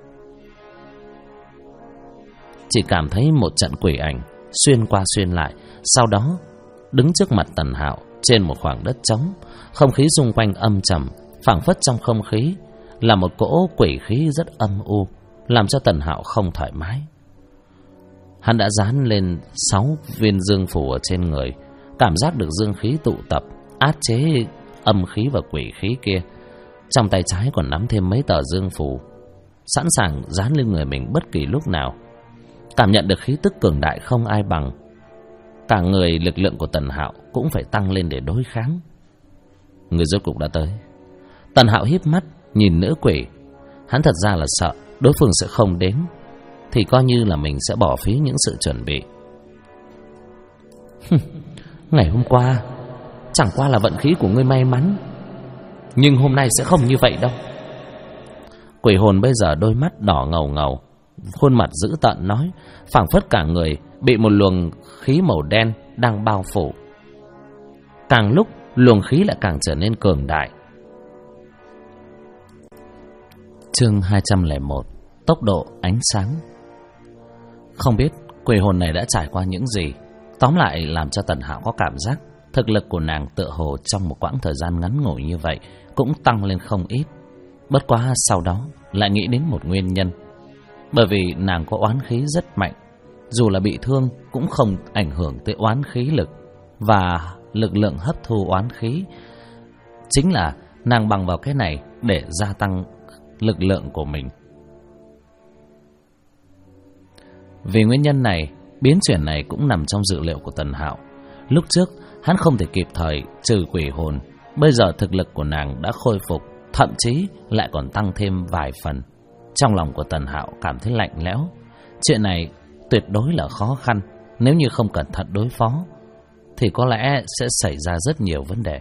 Chỉ cảm thấy một trận quỷ ảnh xuyên qua xuyên lại, sau đó đứng trước mặt Tần Hạo trên một khoảng đất trống. Không khí xung quanh âm trầm, phảng phất trong không khí là một cỗ quỷ khí rất âm u, làm cho Tần Hạo không thoải mái. Hắn đã dán lên 6 viên dương phù ở trên người, cảm giác được dương khí tụ tập, áp chế âm khí và quỷ khí kia. Trong tay trái còn nắm thêm mấy tờ dương phù, sẵn sàng dán lên người mình bất kỳ lúc nào. Cảm nhận được khí tức cường đại không ai bằng. Cả người lực lượng của Tần Hạo cũng phải tăng lên để đối kháng. Người rốt cục đã tới. Tần Hạo híp mắt nhìn nữ quỷ. Hắn thật ra là sợ đối phương sẽ không đến, thì coi như là mình sẽ bỏ phí những sự chuẩn bị. Ngày hôm qua Chẳng qua là vận khí của ngươi may mắn, nhưng hôm nay sẽ không như vậy đâu. Quỷ hồn bây giờ đôi mắt đỏ ngầu ngầu, khuôn mặt dữ tợn nói, phảng phất cả người bị một luồng khí màu đen đang bao phủ. Càng lúc luồng khí lại càng trở nên cường đại. Chương 201: Tốc độ ánh sáng. Không biết quỷ hồn này đã trải qua những gì, tóm lại làm cho Tần Hạo có cảm giác thực lực của nàng tựa hồ trong một quãng thời gian ngắn ngủi như vậy cũng tăng lên không ít. Bất quá sau đó lại nghĩ đến một nguyên nhân, bởi vì nàng có oán khí rất mạnh, dù là bị thương cũng không ảnh hưởng tới oán khí lực và lực lượng hấp thu oán khí. Chính là nàng bằng vào cái này để gia tăng lực lượng của mình. Vì nguyên nhân này, biến chuyển này cũng nằm trong dự liệu của Tần Hạo. Lúc trước hắn không thể kịp thời trừ quỷ hồn, bây giờ thực lực của nàng đã khôi phục, thậm chí lại còn tăng thêm vài phần. Trong lòng của Tần Hạo cảm thấy lạnh lẽo. Chuyện này tuyệt đối là khó khăn, nếu như không cẩn thận đối phó thì có lẽ sẽ xảy ra rất nhiều vấn đề.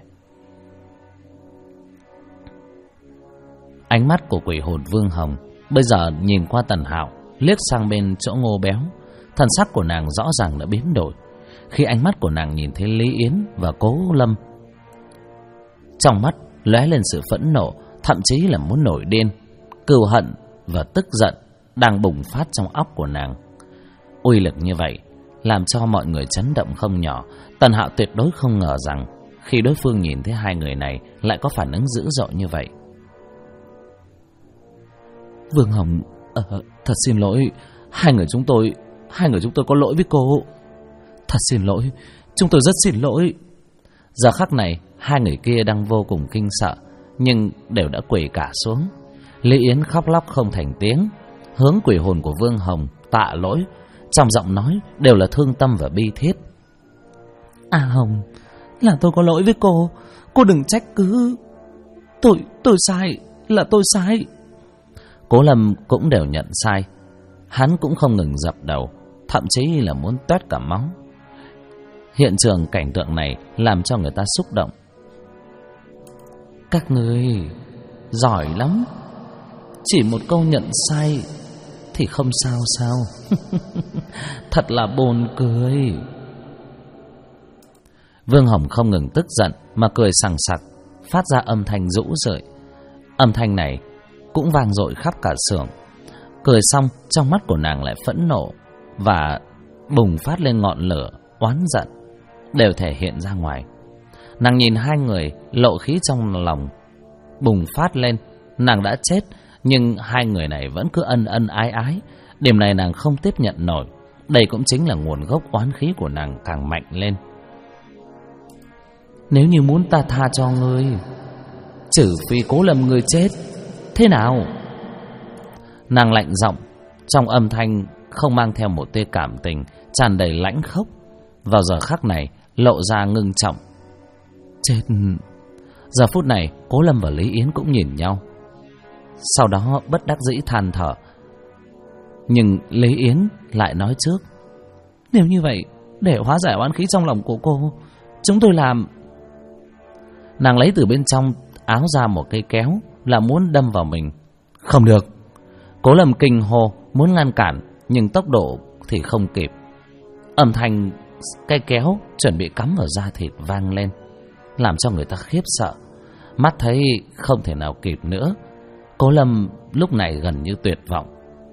Ánh mắt của quỷ hồn Vương Hồng bây giờ nhìn qua Tần Hạo, liếc sang bên chỗ Ngô Béo. Thần sắc của nàng rõ ràng đã biến đổi khi ánh mắt của nàng nhìn thấy Lý Yến và Cố Lâm. Trong mắt lóe lên sự phẫn nộ, thậm chí là muốn nổi điên. Cừu hận và tức giận đang bùng phát trong óc của nàng. Uy lực như vậy làm cho mọi người chấn động không nhỏ. Tần Hạo tuyệt đối không ngờ rằng khi đối phương nhìn thấy hai người này lại có phản ứng dữ dội như vậy. Vương Hồng, thật xin lỗi, hai người chúng tôi có lỗi với cô. Thật xin lỗi, chúng tôi rất xin lỗi. Giờ khắc này hai người kia đang vô cùng kinh sợ, nhưng đều đã quỳ cả xuống. Lý Yến khóc lóc không thành tiếng, hướng quỷ hồn của Vương Hồng tạ lỗi, trong giọng nói đều là thương tâm và bi thiết. Hồng, là tôi có lỗi với cô đừng trách cứ. Tôi sai, là tôi sai. Cố Lâm cũng đều nhận sai. Hắn cũng không ngừng dập đầu, thậm chí là muốn toét cả máu. Hiện trường cảnh tượng này làm cho người ta xúc động. Các ngươi giỏi lắm, chỉ một câu nhận sai thì không sao. Thật là buồn cười. Vương Hồng không ngừng tức giận mà cười sằng sặc, phát ra âm thanh rũ rượi. Âm thanh này cũng vang dội khắp cả xưởng. Cười xong, trong mắt của nàng lại phẫn nộ và bùng phát lên ngọn lửa oán giận đều thể hiện ra ngoài. Nàng nhìn hai người, lộ khí trong lòng bùng phát lên. Nàng đã chết, nhưng hai người này vẫn cứ ân ân ái ái. Điểm này nàng không tiếp nhận nổi. Đây cũng chính là nguồn gốc oán khí của nàng càng mạnh lên. Nếu như muốn ta tha cho ngươi, trừ phi Cố Lâm ngươi chết, thế nào? Nàng lạnh giọng, trong âm thanh không mang theo một tia cảm tình, tràn đầy lãnh khốc. Vào giờ khắc này lộ ra ngưng trọng. Chết. Giờ phút này Cố Lâm và Lý Yến cũng nhìn nhau, sau đó bất đắc dĩ than thở. Nhưng Lý Yến lại nói trước, nếu như vậy, để hóa giải oán khí trong lòng của cô, chúng tôi làm. Nàng lấy từ bên trong áo ra một cây kéo, là muốn đâm vào mình. Không được. Cố Lâm kinh hô muốn ngăn cản, nhưng tốc độ thì không kịp. Âm thanh cây kéo chuẩn bị cắm vào da thịt vang lên, làm cho người ta khiếp sợ. Mắt thấy không thể nào kịp nữa, Cố Lâm lúc này gần như tuyệt vọng.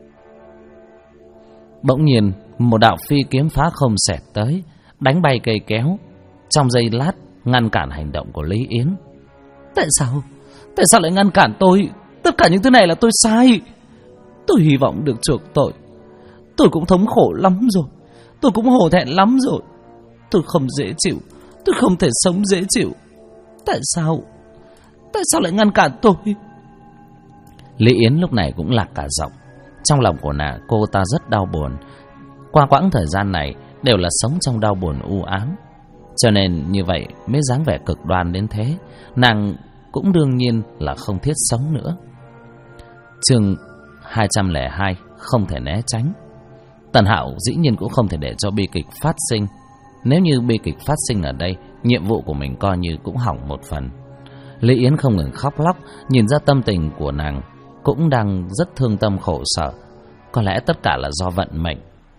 Bỗng nhiên một đạo phi kiếm phá không xẹt tới, đánh bay cây kéo, trong giây lát ngăn cản hành động của Lý Yến. Tại sao lại ngăn cản tôi? Tất cả những thứ này là tôi sai. Tôi hy vọng được chuộc tội. Tôi cũng thống khổ lắm rồi, tôi cũng hổ thẹn lắm rồi. Tôi không dễ chịu, tôi không thể sống dễ chịu. Tại sao lại ngăn cản tôi? Lý Yến lúc này cũng lạc cả giọng. Trong lòng của nàng, cô ta rất đau buồn. Qua quãng thời gian này đều là sống trong đau buồn u ám, cho nên như vậy mới dáng vẻ cực đoan đến thế. Nàng cũng đương nhiên là không thiết sống nữa. Chương 202: Không thể né tránh. Tần Hạo dĩ nhiên cũng không thể để cho bi kịch phát sinh. Nếu như bi kịch phát sinh ở đây nhiệm vụ của mình coi như cũng hỏng một phần. Lý Yến không ngừng khóc lóc, nhìn ra tâm tình của nàng cũng đang rất thương tâm khổ sở. Có lẽ tất cả là do vận mệnh.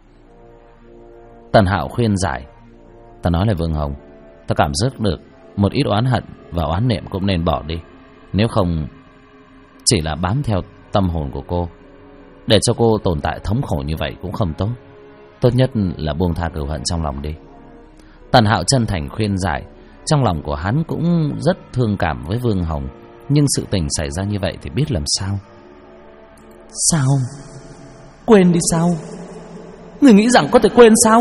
Tần Hạo khuyên giải: ta nói là Vương Hồng, ta cảm giác được một ít oán hận và oán niệm cũng nên bỏ đi. Nếu không chỉ là bám theo tâm hồn của cô, để cho cô tồn tại thống khổ như vậy cũng không tốt. Tốt nhất là buông tha cừu hận trong lòng đi. Tần Hạo chân thành khuyên giải. Trong lòng của hắn cũng rất thương cảm với Vương Hồng, nhưng sự tình xảy ra như vậy thì biết làm sao. Sao? Quên đi sao? Người nghĩ rằng có thể quên sao?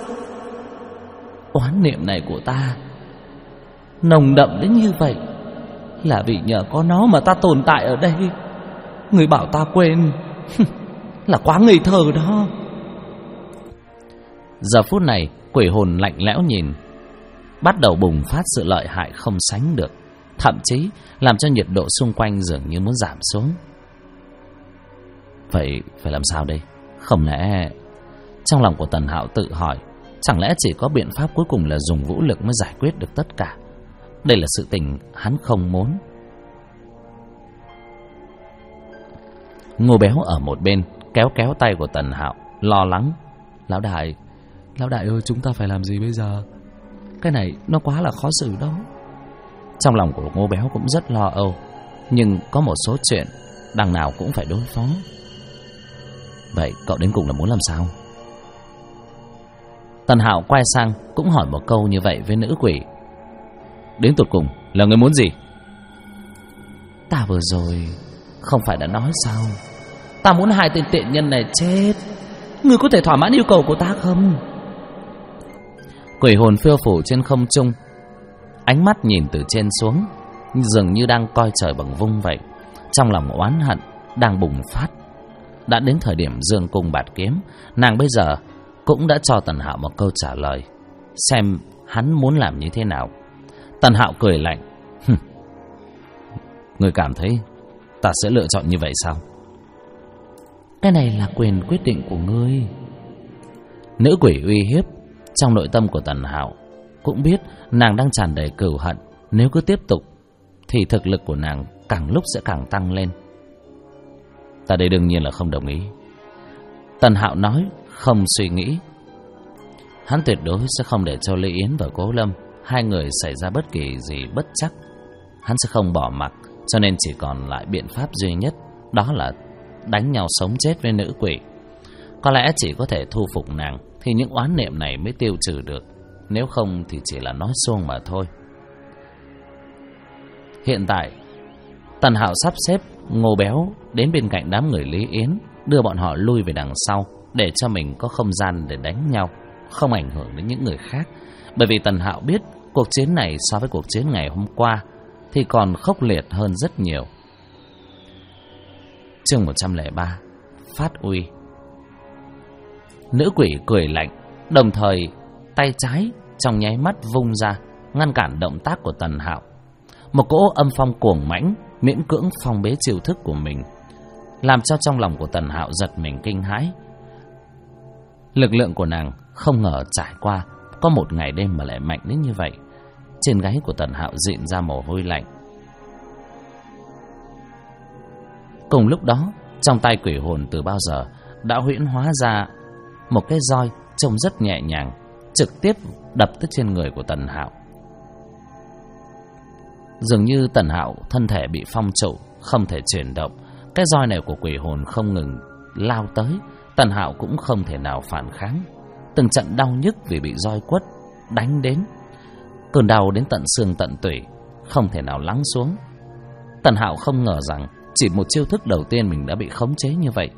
Oán niệm này của ta nồng đậm đến như vậy là vì nhờ có nó mà ta tồn tại ở đây. Người bảo ta quên là quá ngây thơ đó. Giờ phút này quỷ hồn lạnh lẽo nhìn, bắt đầu bùng phát sự lợi hại không sánh được, thậm chí làm cho nhiệt độ xung quanh dường như muốn giảm xuống. Vậy phải làm sao đây? Không lẽ... Trong lòng của Tần Hạo tự hỏi, chẳng lẽ chỉ có biện pháp cuối cùng là dùng vũ lực mới giải quyết được tất cả? Đây là sự tình hắn không muốn. Ngô Béo ở một bên kéo kéo tay của Tần Hạo, lo lắng: Lão đại ơi, chúng ta phải làm gì bây giờ? Cái này nó quá là khó xử đó. Trong lòng của Ngô Béo cũng rất lo âu, nhưng có một số chuyện đằng nào cũng phải đối phó. Vậy cậu đến cùng là muốn làm sao? Tần Hạo quay sang cũng hỏi một câu như vậy với nữ quỷ: Đến tột cùng là người muốn gì? Ta vừa rồi không phải đã nói sao? Ta muốn hai tên tiện nhân này chết. Ngươi có thể thỏa mãn yêu cầu của ta không? Quỷ hồn phiêu phù trên không trung, ánh mắt nhìn từ trên xuống, dường như đang coi trời bằng vung vậy. Trong lòng oán hận đang bùng phát. Đã đến thời điểm dương cung bạt kiếm, nàng bây giờ cũng đã cho Tần Hạo một câu trả lời, xem hắn muốn làm như thế nào. Tần Hạo cười lạnh: Ngươi cảm thấy ta sẽ lựa chọn như vậy sao? Cái này là quyền quyết định của ngươi. Nữ quỷ uy hiếp. Trong nội tâm của Tần Hạo cũng biết nàng đang tràn đầy cừu hận. Nếu cứ tiếp tục thì thực lực của nàng càng lúc sẽ càng tăng lên. Ta đây đương nhiên là không đồng ý. Tần Hạo nói không suy nghĩ. Hắn tuyệt đối sẽ không để cho Lý Yến và Cố Lâm hai người xảy ra bất kỳ gì bất trắc. Hắn sẽ không bỏ mặc, cho nên chỉ còn lại biện pháp duy nhất, đó là đánh nhau sống chết với nữ quỷ. Có lẽ chỉ có thể thu phục nàng thì những oán niệm này mới tiêu trừ được, nếu không thì chỉ là nói suông mà thôi. Hiện tại Tần Hạo sắp xếp Ngô Béo đến bên cạnh đám người Lý Yến, đưa bọn họ lui về đằng sau để cho mình có không gian để đánh nhau, không ảnh hưởng đến những người khác. Bởi vì Tần Hạo biết cuộc chiến này so với cuộc chiến ngày hôm qua thì còn khốc liệt hơn rất nhiều. Chương 103: Phát uy. Nữ quỷ cười lạnh, đồng thời tay trái trong nháy mắt vung ra, ngăn cản động tác của Tần Hạo. Một cỗ âm phong cuồng mãnh miễn cưỡng phong bế chiêu thức của mình, làm cho trong lòng của Tần Hạo giật mình kinh hãi. Lực lượng của nàng không ngờ trải qua có một ngày đêm mà lại mạnh đến như vậy. Trên gáy của Tần Hạo dịn ra mồ hôi lạnh. Cùng lúc đó, trong tay quỷ hồn từ bao giờ đã huyễn hóa ra một cái roi trông rất nhẹ nhàng, trực tiếp đập tới trên người của Tần Hạo. Dường như Tần Hạo thân thể bị phong trụ, không thể chuyển động. Cái roi này của quỷ hồn không ngừng lao tới, Tần Hạo cũng không thể nào phản kháng. Từng trận đau nhức vì bị roi quất đánh đến, cơn đau đến tận xương tận tủy, không thể nào lắng xuống. Tần Hạo không ngờ rằng chỉ một chiêu thức đầu tiên mình đã bị khống chế như vậy.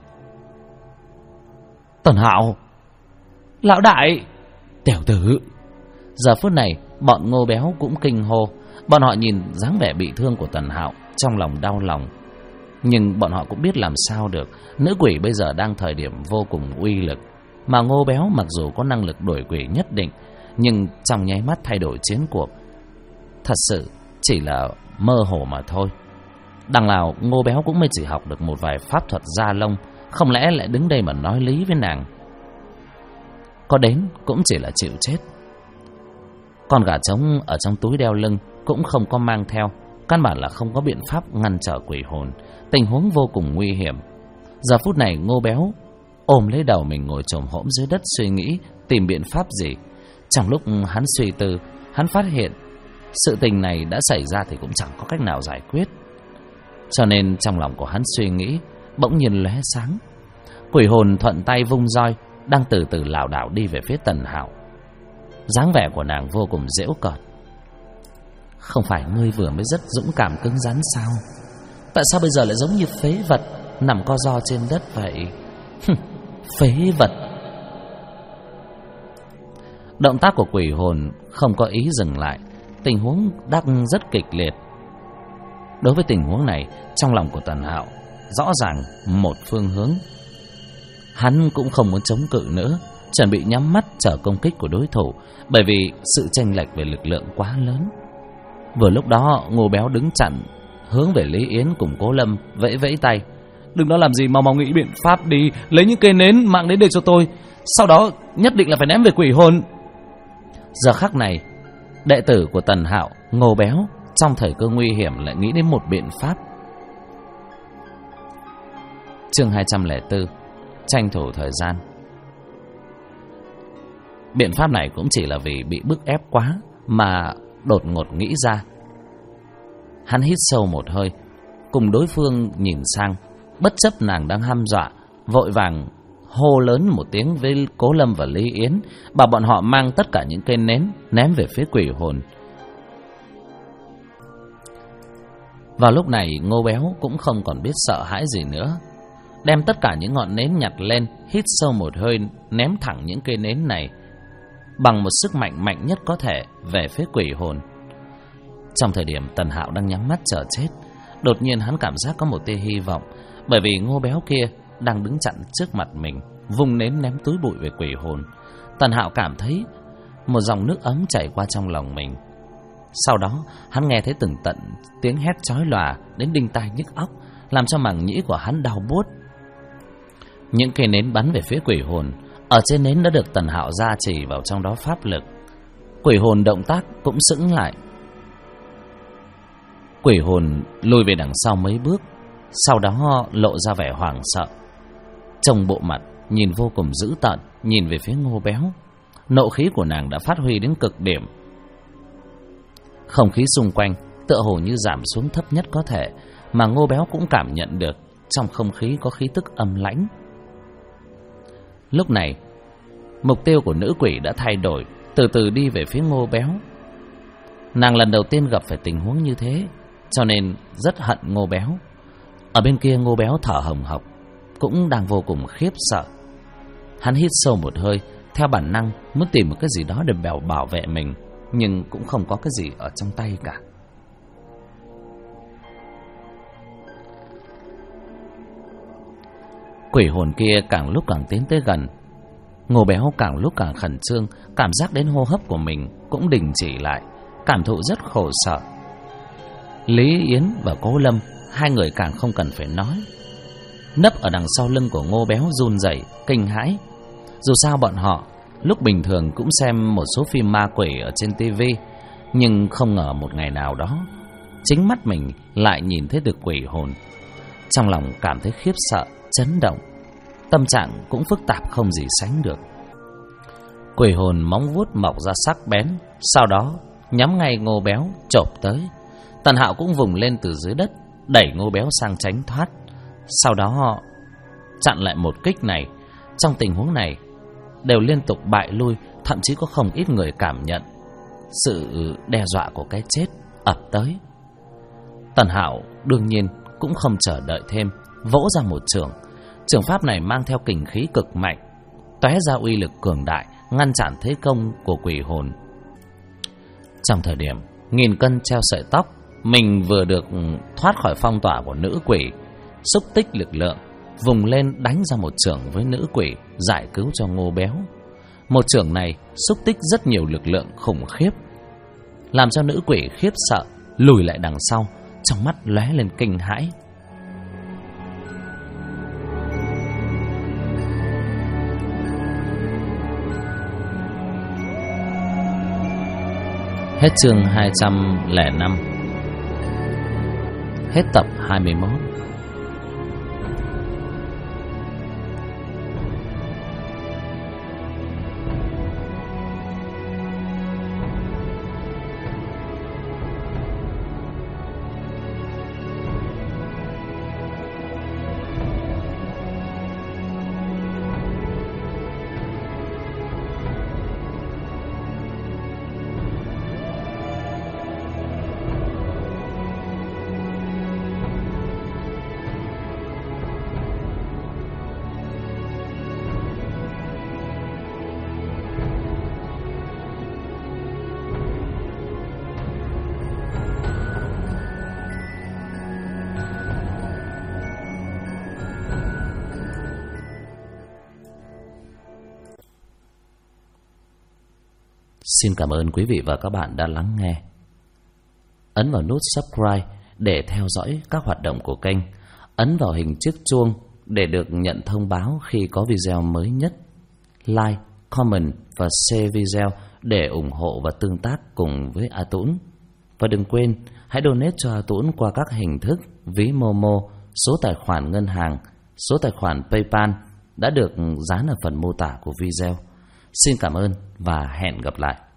Tần Hạo! Lão đại! Tiểu tử! Giờ phút này bọn Ngô Béo cũng kinh hô. Bọn họ nhìn dáng vẻ bị thương của Tần Hạo, trong lòng đau lòng. Nhưng bọn họ cũng biết làm sao được. Nữ quỷ bây giờ đang thời điểm vô cùng uy lực, mà Ngô Béo mặc dù có năng lực đuổi quỷ nhất định, nhưng trong nháy mắt thay đổi chiến cuộc thật sự chỉ là mơ hồ mà thôi. Đằng nào Ngô Béo cũng mới chỉ học được một vài pháp thuật da lông, không lẽ lại đứng đây mà nói lý với nàng? Có đến cũng chỉ là chịu chết. Con gà trống ở trong túi đeo lưng cũng không có mang theo, căn bản là không có biện pháp ngăn trở quỷ hồn. Tình huống vô cùng nguy hiểm. Giờ phút này Ngô Béo ôm lấy đầu mình ngồi chồm hổm dưới đất suy nghĩ tìm biện pháp gì. Trong lúc hắn suy tư, hắn phát hiện sự tình này đã xảy ra thì cũng chẳng có cách nào giải quyết. Cho nên trong lòng của hắn suy nghĩ bỗng nhiên lóe sáng. Quỷ hồn thuận tay vung roi, đang từ từ lảo đảo đi về phía Tần Hạo. Dáng vẻ của nàng vô cùng giễu cợt. Không phải ngươi vừa mới rất dũng cảm cứng rắn sao? Tại sao bây giờ lại giống như phế vật nằm co ro trên đất vậy? Phế vật. Động tác của quỷ hồn không có ý dừng lại. Tình huống đang rất kịch liệt. Đối với tình huống này, trong lòng của Tần Hạo rõ ràng một phương hướng. Hắn cũng không muốn chống cự nữa, chuẩn bị nhắm mắt chờ công kích của đối thủ, bởi vì sự chênh lệch về lực lượng quá lớn. Vừa lúc đó Ngô Béo đứng chặn, hướng về Lý Yến cùng Cố Lâm vẫy vẫy tay. Đừng đó làm gì, mau mau nghĩ biện pháp đi, lấy những cây nến mang đến đây cho tôi, sau đó nhất định là phải ném về quỷ hồn. Giờ khắc này, đệ tử của Tần Hạo, Ngô Béo, trong thời cơ nguy hiểm lại nghĩ đến một biện pháp. Chương 204, tranh thủ thời gian. Biện pháp này cũng chỉ là vì bị bức ép quá mà đột ngột nghĩ ra. Hắn hít sâu một hơi, cùng đối phương nhìn sang, bất chấp nàng đang hăm dọa, vội vàng hô lớn một tiếng với Cố Lâm và Lý Yến, bảo bọn họ mang tất cả những cây nến ném về phía quỷ hồn. Vào lúc này Ngô Béo cũng không còn biết sợ hãi gì nữa, đem tất cả những ngọn nến nhặt lên, hít sâu một hơi, ném thẳng những cây nến này bằng một sức mạnh mạnh nhất có thể về phía quỷ hồn. Trong thời điểm Tần Hạo đang nhắm mắt chờ chết, đột nhiên hắn cảm giác có một tia hy vọng, bởi vì Ngô Béo kia đang đứng chặn trước mặt mình, vung nến ném túi bụi về quỷ hồn. Tần Hạo cảm thấy một dòng nước ấm chảy qua trong lòng mình. Sau đó hắn nghe thấy từng tận tiếng hét chói lòa đến đinh tai nhức óc, làm cho màng nhĩ của hắn đau buốt. Những cây nến bắn về phía quỷ hồn, ở trên nến đã được Tần Hạo gia trì vào trong đó pháp lực. Quỷ hồn động tác cũng sững lại. Quỷ hồn lùi về đằng sau mấy bước, sau đó lộ ra vẻ hoảng sợ. Trông bộ mặt nhìn vô cùng dữ tợn, nhìn về phía Ngô Béo. Nộ khí của nàng đã phát huy đến cực điểm. Không khí xung quanh tựa hồ như giảm xuống thấp nhất có thể, mà Ngô Béo cũng cảm nhận được trong không khí có khí tức âm lãnh. Lúc này, mục tiêu của nữ quỷ đã thay đổi, từ từ đi về phía Ngô Béo. Nàng lần đầu tiên gặp phải tình huống như thế, cho nên rất hận Ngô Béo. Ở bên kia Ngô Béo thở hồng hộc, cũng đang vô cùng khiếp sợ. Hắn hít sâu một hơi, theo bản năng muốn tìm một cái gì đó để bảo vệ mình, nhưng cũng không có cái gì ở trong tay cả. Quỷ hồn kia càng lúc càng tiến tới gần. Ngô Béo càng lúc càng khẩn trương, cảm giác đến hô hấp của mình cũng đình chỉ lại, cảm thụ rất khổ sở. Lý Yến và Cố Lâm, hai người càng không cần phải nói, nấp ở đằng sau lưng của Ngô Béo run rẩy kinh hãi. Dù sao bọn họ lúc bình thường cũng xem một số phim ma quỷ ở trên TV, nhưng không ngờ một ngày nào đó chính mắt mình lại nhìn thấy được quỷ hồn. Trong lòng cảm thấy khiếp sợ, chấn động, tâm trạng cũng phức tạp không gì sánh được. Quỷ hồn móng vuốt mọc ra sắc bén, sau đó nhắm ngay Ngô Béo chộp tới. Tần Hạo cũng vùng lên từ dưới đất, đẩy Ngô Béo sang tránh thoát, sau đó họ chặn lại một kích này. Trong tình huống này đều liên tục bại lui, thậm chí có không ít người cảm nhận sự đe dọa của cái chết ập tới. Tần Hạo đương nhiên cũng không chờ đợi thêm, vỗ ra một chưởng. Chưởng pháp này mang theo kình khí cực mạnh, tóe ra uy lực cường đại, ngăn chặn thế công của quỷ hồn. Trong thời điểm nghìn cân treo sợi tóc, mình vừa được thoát khỏi phong tỏa của nữ quỷ, xúc tích lực lượng, vùng lên đánh ra một chưởng với nữ quỷ, giải cứu cho Ngô Béo. Một chưởng này xúc tích rất nhiều lực lượng khủng khiếp, làm cho nữ quỷ khiếp sợ, lùi lại đằng sau, trong mắt lóe lên kinh hãi. Hết chương 205. Hết tập 21. Xin cảm ơn quý vị và các bạn đã lắng nghe. Ấn vào nút subscribe để theo dõi các hoạt động của kênh. Ấn vào hình chiếc chuông để được nhận thông báo khi có video mới nhất. Like, comment và share video để ủng hộ và tương tác cùng với A Tũng. Và đừng quên, hãy donate cho A Tũng qua các hình thức ví Momo, số tài khoản ngân hàng, số tài khoản PayPal đã được dán ở phần mô tả của video. Xin cảm ơn và hẹn gặp lại.